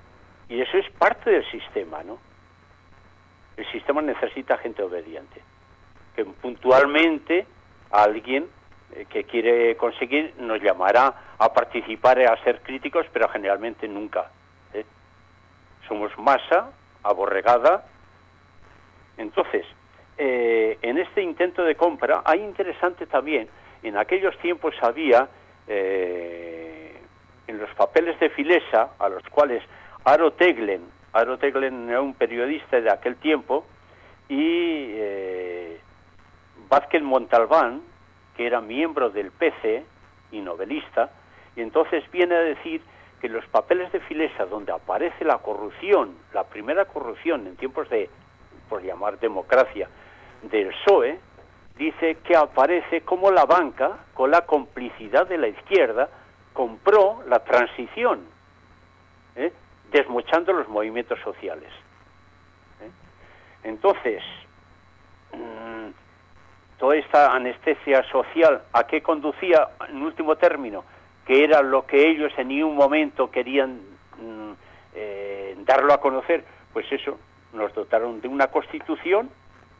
Y eso es parte del sistema, ¿no? El sistema necesita gente obediente, que puntualmente alguien eh, que quiere conseguir nos llamará a participar, a ser críticos, pero generalmente nunca. ¿eh? Somos masa aborregada. Entonces, eh, en este intento de compra, hay interesante también, en aquellos tiempos había, eh, en los papeles de Filesa, a los cuales Aro Teglen, Aro Teglen era un periodista de aquel tiempo, y eh, Vázquez Montalbán, que era miembro del P C y novelista, y entonces viene a decir que los papeles de Filesa, donde aparece la corrupción, la primera corrupción en tiempos de, por llamar democracia, del P S O E, dice que aparece como la banca, con la complicidad de la izquierda, compró la transición, ¿eh? desmochando los movimientos sociales. ¿eh? Entonces, mmm, toda esta anestesia social, ¿a qué conducía en último término? Que era lo que ellos en ningún momento querían mmm, eh, darlo a conocer. Pues eso, nos dotaron de una constitución,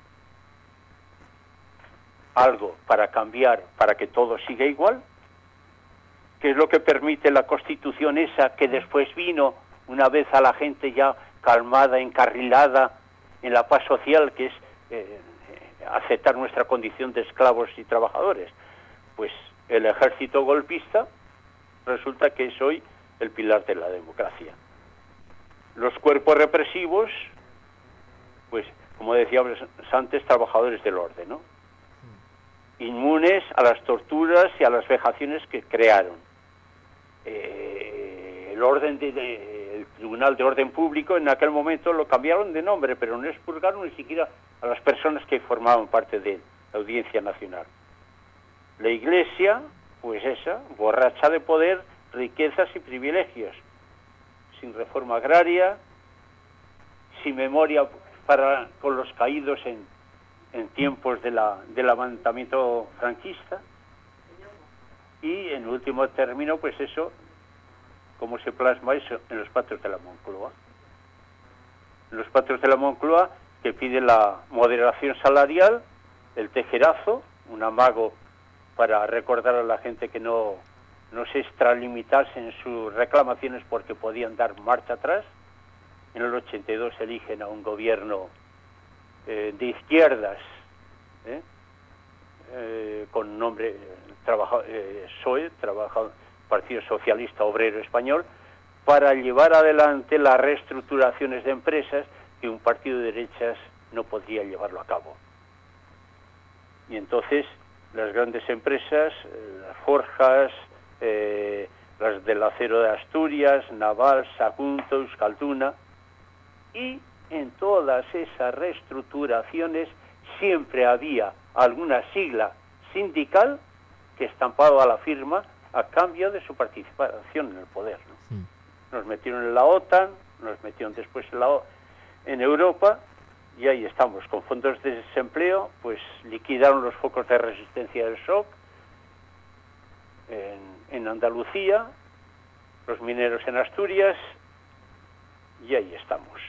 algo para cambiar, para que todo siga igual, que es lo que permite la constitución esa que después vino una vez a la gente ya calmada, encarrilada en la paz social, que es eh, aceptar nuestra condición de esclavos y trabajadores. Pues el ejército golpista resulta que es hoy el pilar de la democracia. Los cuerpos represivos, pues como decíamos antes, trabajadores del orden, ¿no? Inmunes a las torturas y a las vejaciones que crearon. Eh, el orden de, de, el Tribunal de Orden Público en aquel momento lo cambiaron de nombre, pero no expurgaron ni siquiera a las personas que formaban parte de la Audiencia Nacional. La Iglesia, pues esa, borracha de poder, riquezas y privilegios, sin reforma agraria, sin memoria para con los caídos en, en tiempos de la, del levantamiento franquista, y en último término, pues eso, cómo se plasma eso en los pactos de la Moncloa. En los pactos de la Moncloa, que pide la moderación salarial, el tejerazo, un amago para recordar a la gente que no, no se extralimitarse en sus reclamaciones porque podían dar marcha atrás. En el ochenta y dos eligen a un gobierno eh, de izquierdas, ¿eh? Eh, con nombre eh, trabaja, eh, P S O E, trabaja, Partido Socialista Obrero Español, para llevar adelante las reestructuraciones de empresas que un partido de derechas no podría llevarlo a cabo. Y entonces las grandes empresas, eh, las forjas, eh, las del acero de Asturias, Naval, Sagunto, Euskalduna, y en todas esas reestructuraciones siempre había alguna sigla sindical que estampaba a la firma a cambio de su participación en el poder, ¿no? Sí. Nos metieron en la OTAN, nos metieron después en, la o en Europa, y ahí estamos, con fondos de desempleo, pues liquidaron los focos de resistencia del shock en, en Andalucía, los mineros en Asturias, y ahí estamos.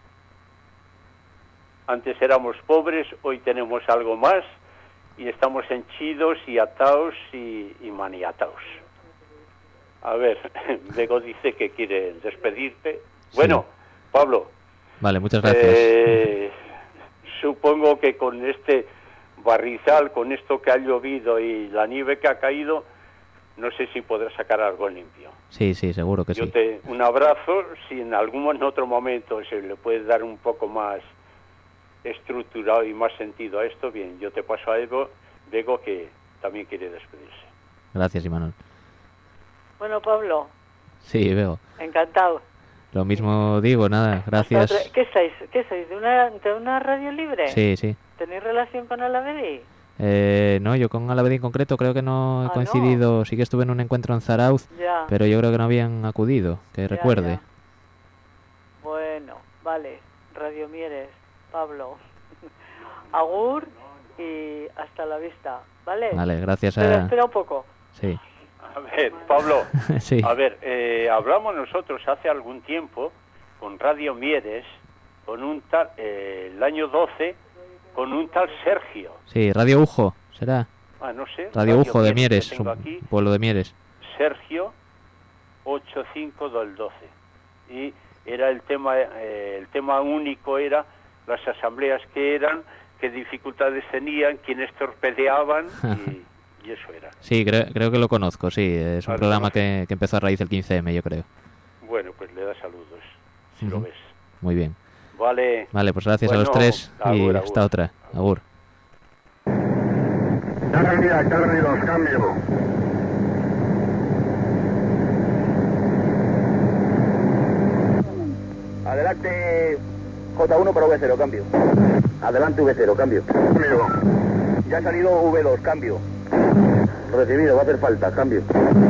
Antes éramos pobres, hoy tenemos algo más, y estamos henchidos y ataos y, y maniataos. A ver, Bego dice que quiere despedirte. Sí. Bueno, Pablo. Vale, muchas gracias. Eh, supongo que con este barrizal, con esto que ha llovido y la nieve que ha caído, no sé si podrás sacar algo limpio. Sí, sí, seguro que Yo sí. Te, un abrazo, si en algún otro momento se le puede dar un poco más estructurado y más sentido a esto, bien, yo te paso a Evo, Bego, que también quiere despedirse. Gracias, Imanol. Bueno, Pablo. Sí, Bego. Encantado. Lo mismo digo, nada, gracias. ¿Qué sois? ¿Qué sois? ¿De una, de una radio libre? Sí, sí. ¿Tenéis relación con Alavedi? Eh, no, yo con Alavedi en concreto creo que no he ah, coincidido. No. Sí que estuve en un encuentro en Zarauz, ya. Pero yo creo que no habían acudido, que ya, recuerde. Ya. Bueno, vale. Radio Mieres, Pablo. Agur y hasta la vista, ¿vale? Vale, gracias a... Pero espera un poco. Sí. A ver, Pablo, sí. a ver, eh, hablamos nosotros hace algún tiempo con Radio Mieres, con un tal, eh, el año doce, con un tal Sergio. Sí, Radio Ujo, ¿será? Ah, no sé. Radio, Radio Ujo de Mieres, tengo aquí, pueblo de Mieres. Sergio ochenta y cinco del doce. Y era el tema, eh, el tema único era las asambleas que eran, qué dificultades tenían, quiénes torpedeaban y... Y eso era. Sí, creo, creo que lo conozco, sí. Es un vale, programa que, que empezó a raíz del quince eme, yo creo. Bueno, pues le da saludos, si uh-huh. lo ves. Muy bien. Vale. Vale, pues gracias bueno, a los tres agur, y agur. hasta otra. Agur. Carga, carga dos, cambio. Adelante J uno para V cero, cambio. Adelante V cero, cambio. Cambio. Ya ha salido V dos, cambio. Recibido, va a hacer falta, cambio.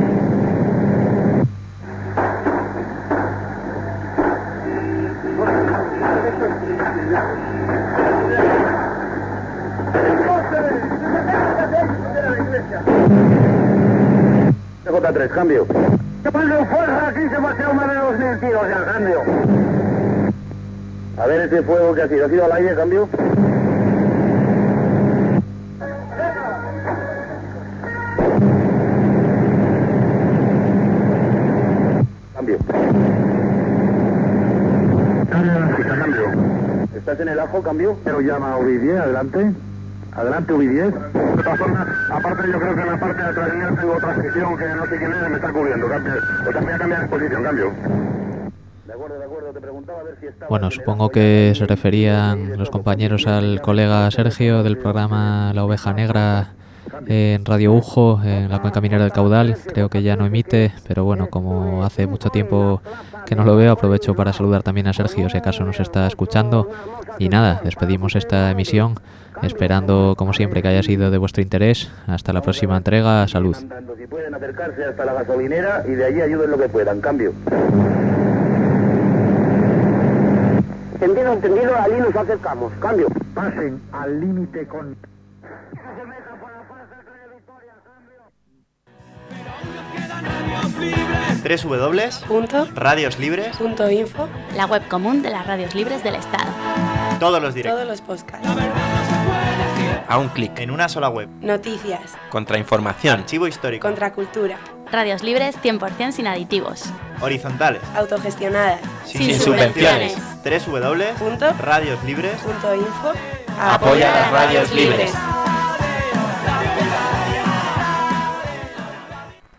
J tres, cambio. Cuando fuerza aquí se pasea más de dos mil tiros ya, cambio. A ver ese fuego que ha sido, ha sido al aire, cambio. Cambio. Cambio. ¿Estás en el ajo, cambio? Pero llama U B diez, adelante. Adelante, U B diez. De todas formas, aparte yo creo que en la parte de atrás mía tengo otra sección que no sé quién es, me está cubriendo, cambio. O sea, voy a cambiar de posición, cambio. De acuerdo, de acuerdo, te preguntaba a ver si estaba... Bueno, supongo que se referían los compañeros al colega Sergio del programa La Oveja Negra en Radio Ujo, en la cuenca minera del Caudal. Creo que ya no emite, pero bueno, como hace mucho tiempo que no lo veo, aprovecho para saludar también a Sergio, si acaso nos está escuchando. Y nada, despedimos esta emisión, esperando como siempre que haya sido de vuestro interés. Hasta la próxima entrega, salud. Si pueden acercarse hasta la gasolinera y de allí ayuden lo que puedan, cambio. Entendido, entendido, allí nos acercamos, cambio. Pasen al límite con... tres w w w punto radios libres punto info, la web común de las radios libres del Estado. Todos los directos. Todos los podcasts. A un clic. En una sola web. Noticias. Contrainformación. Archivo histórico. Contracultura. Radios libres cien por ciento sin aditivos. Horizontales. Autogestionadas. Sin, sin subvenciones. subvenciones. w w w punto radios libres punto info. Apoya las radios libres.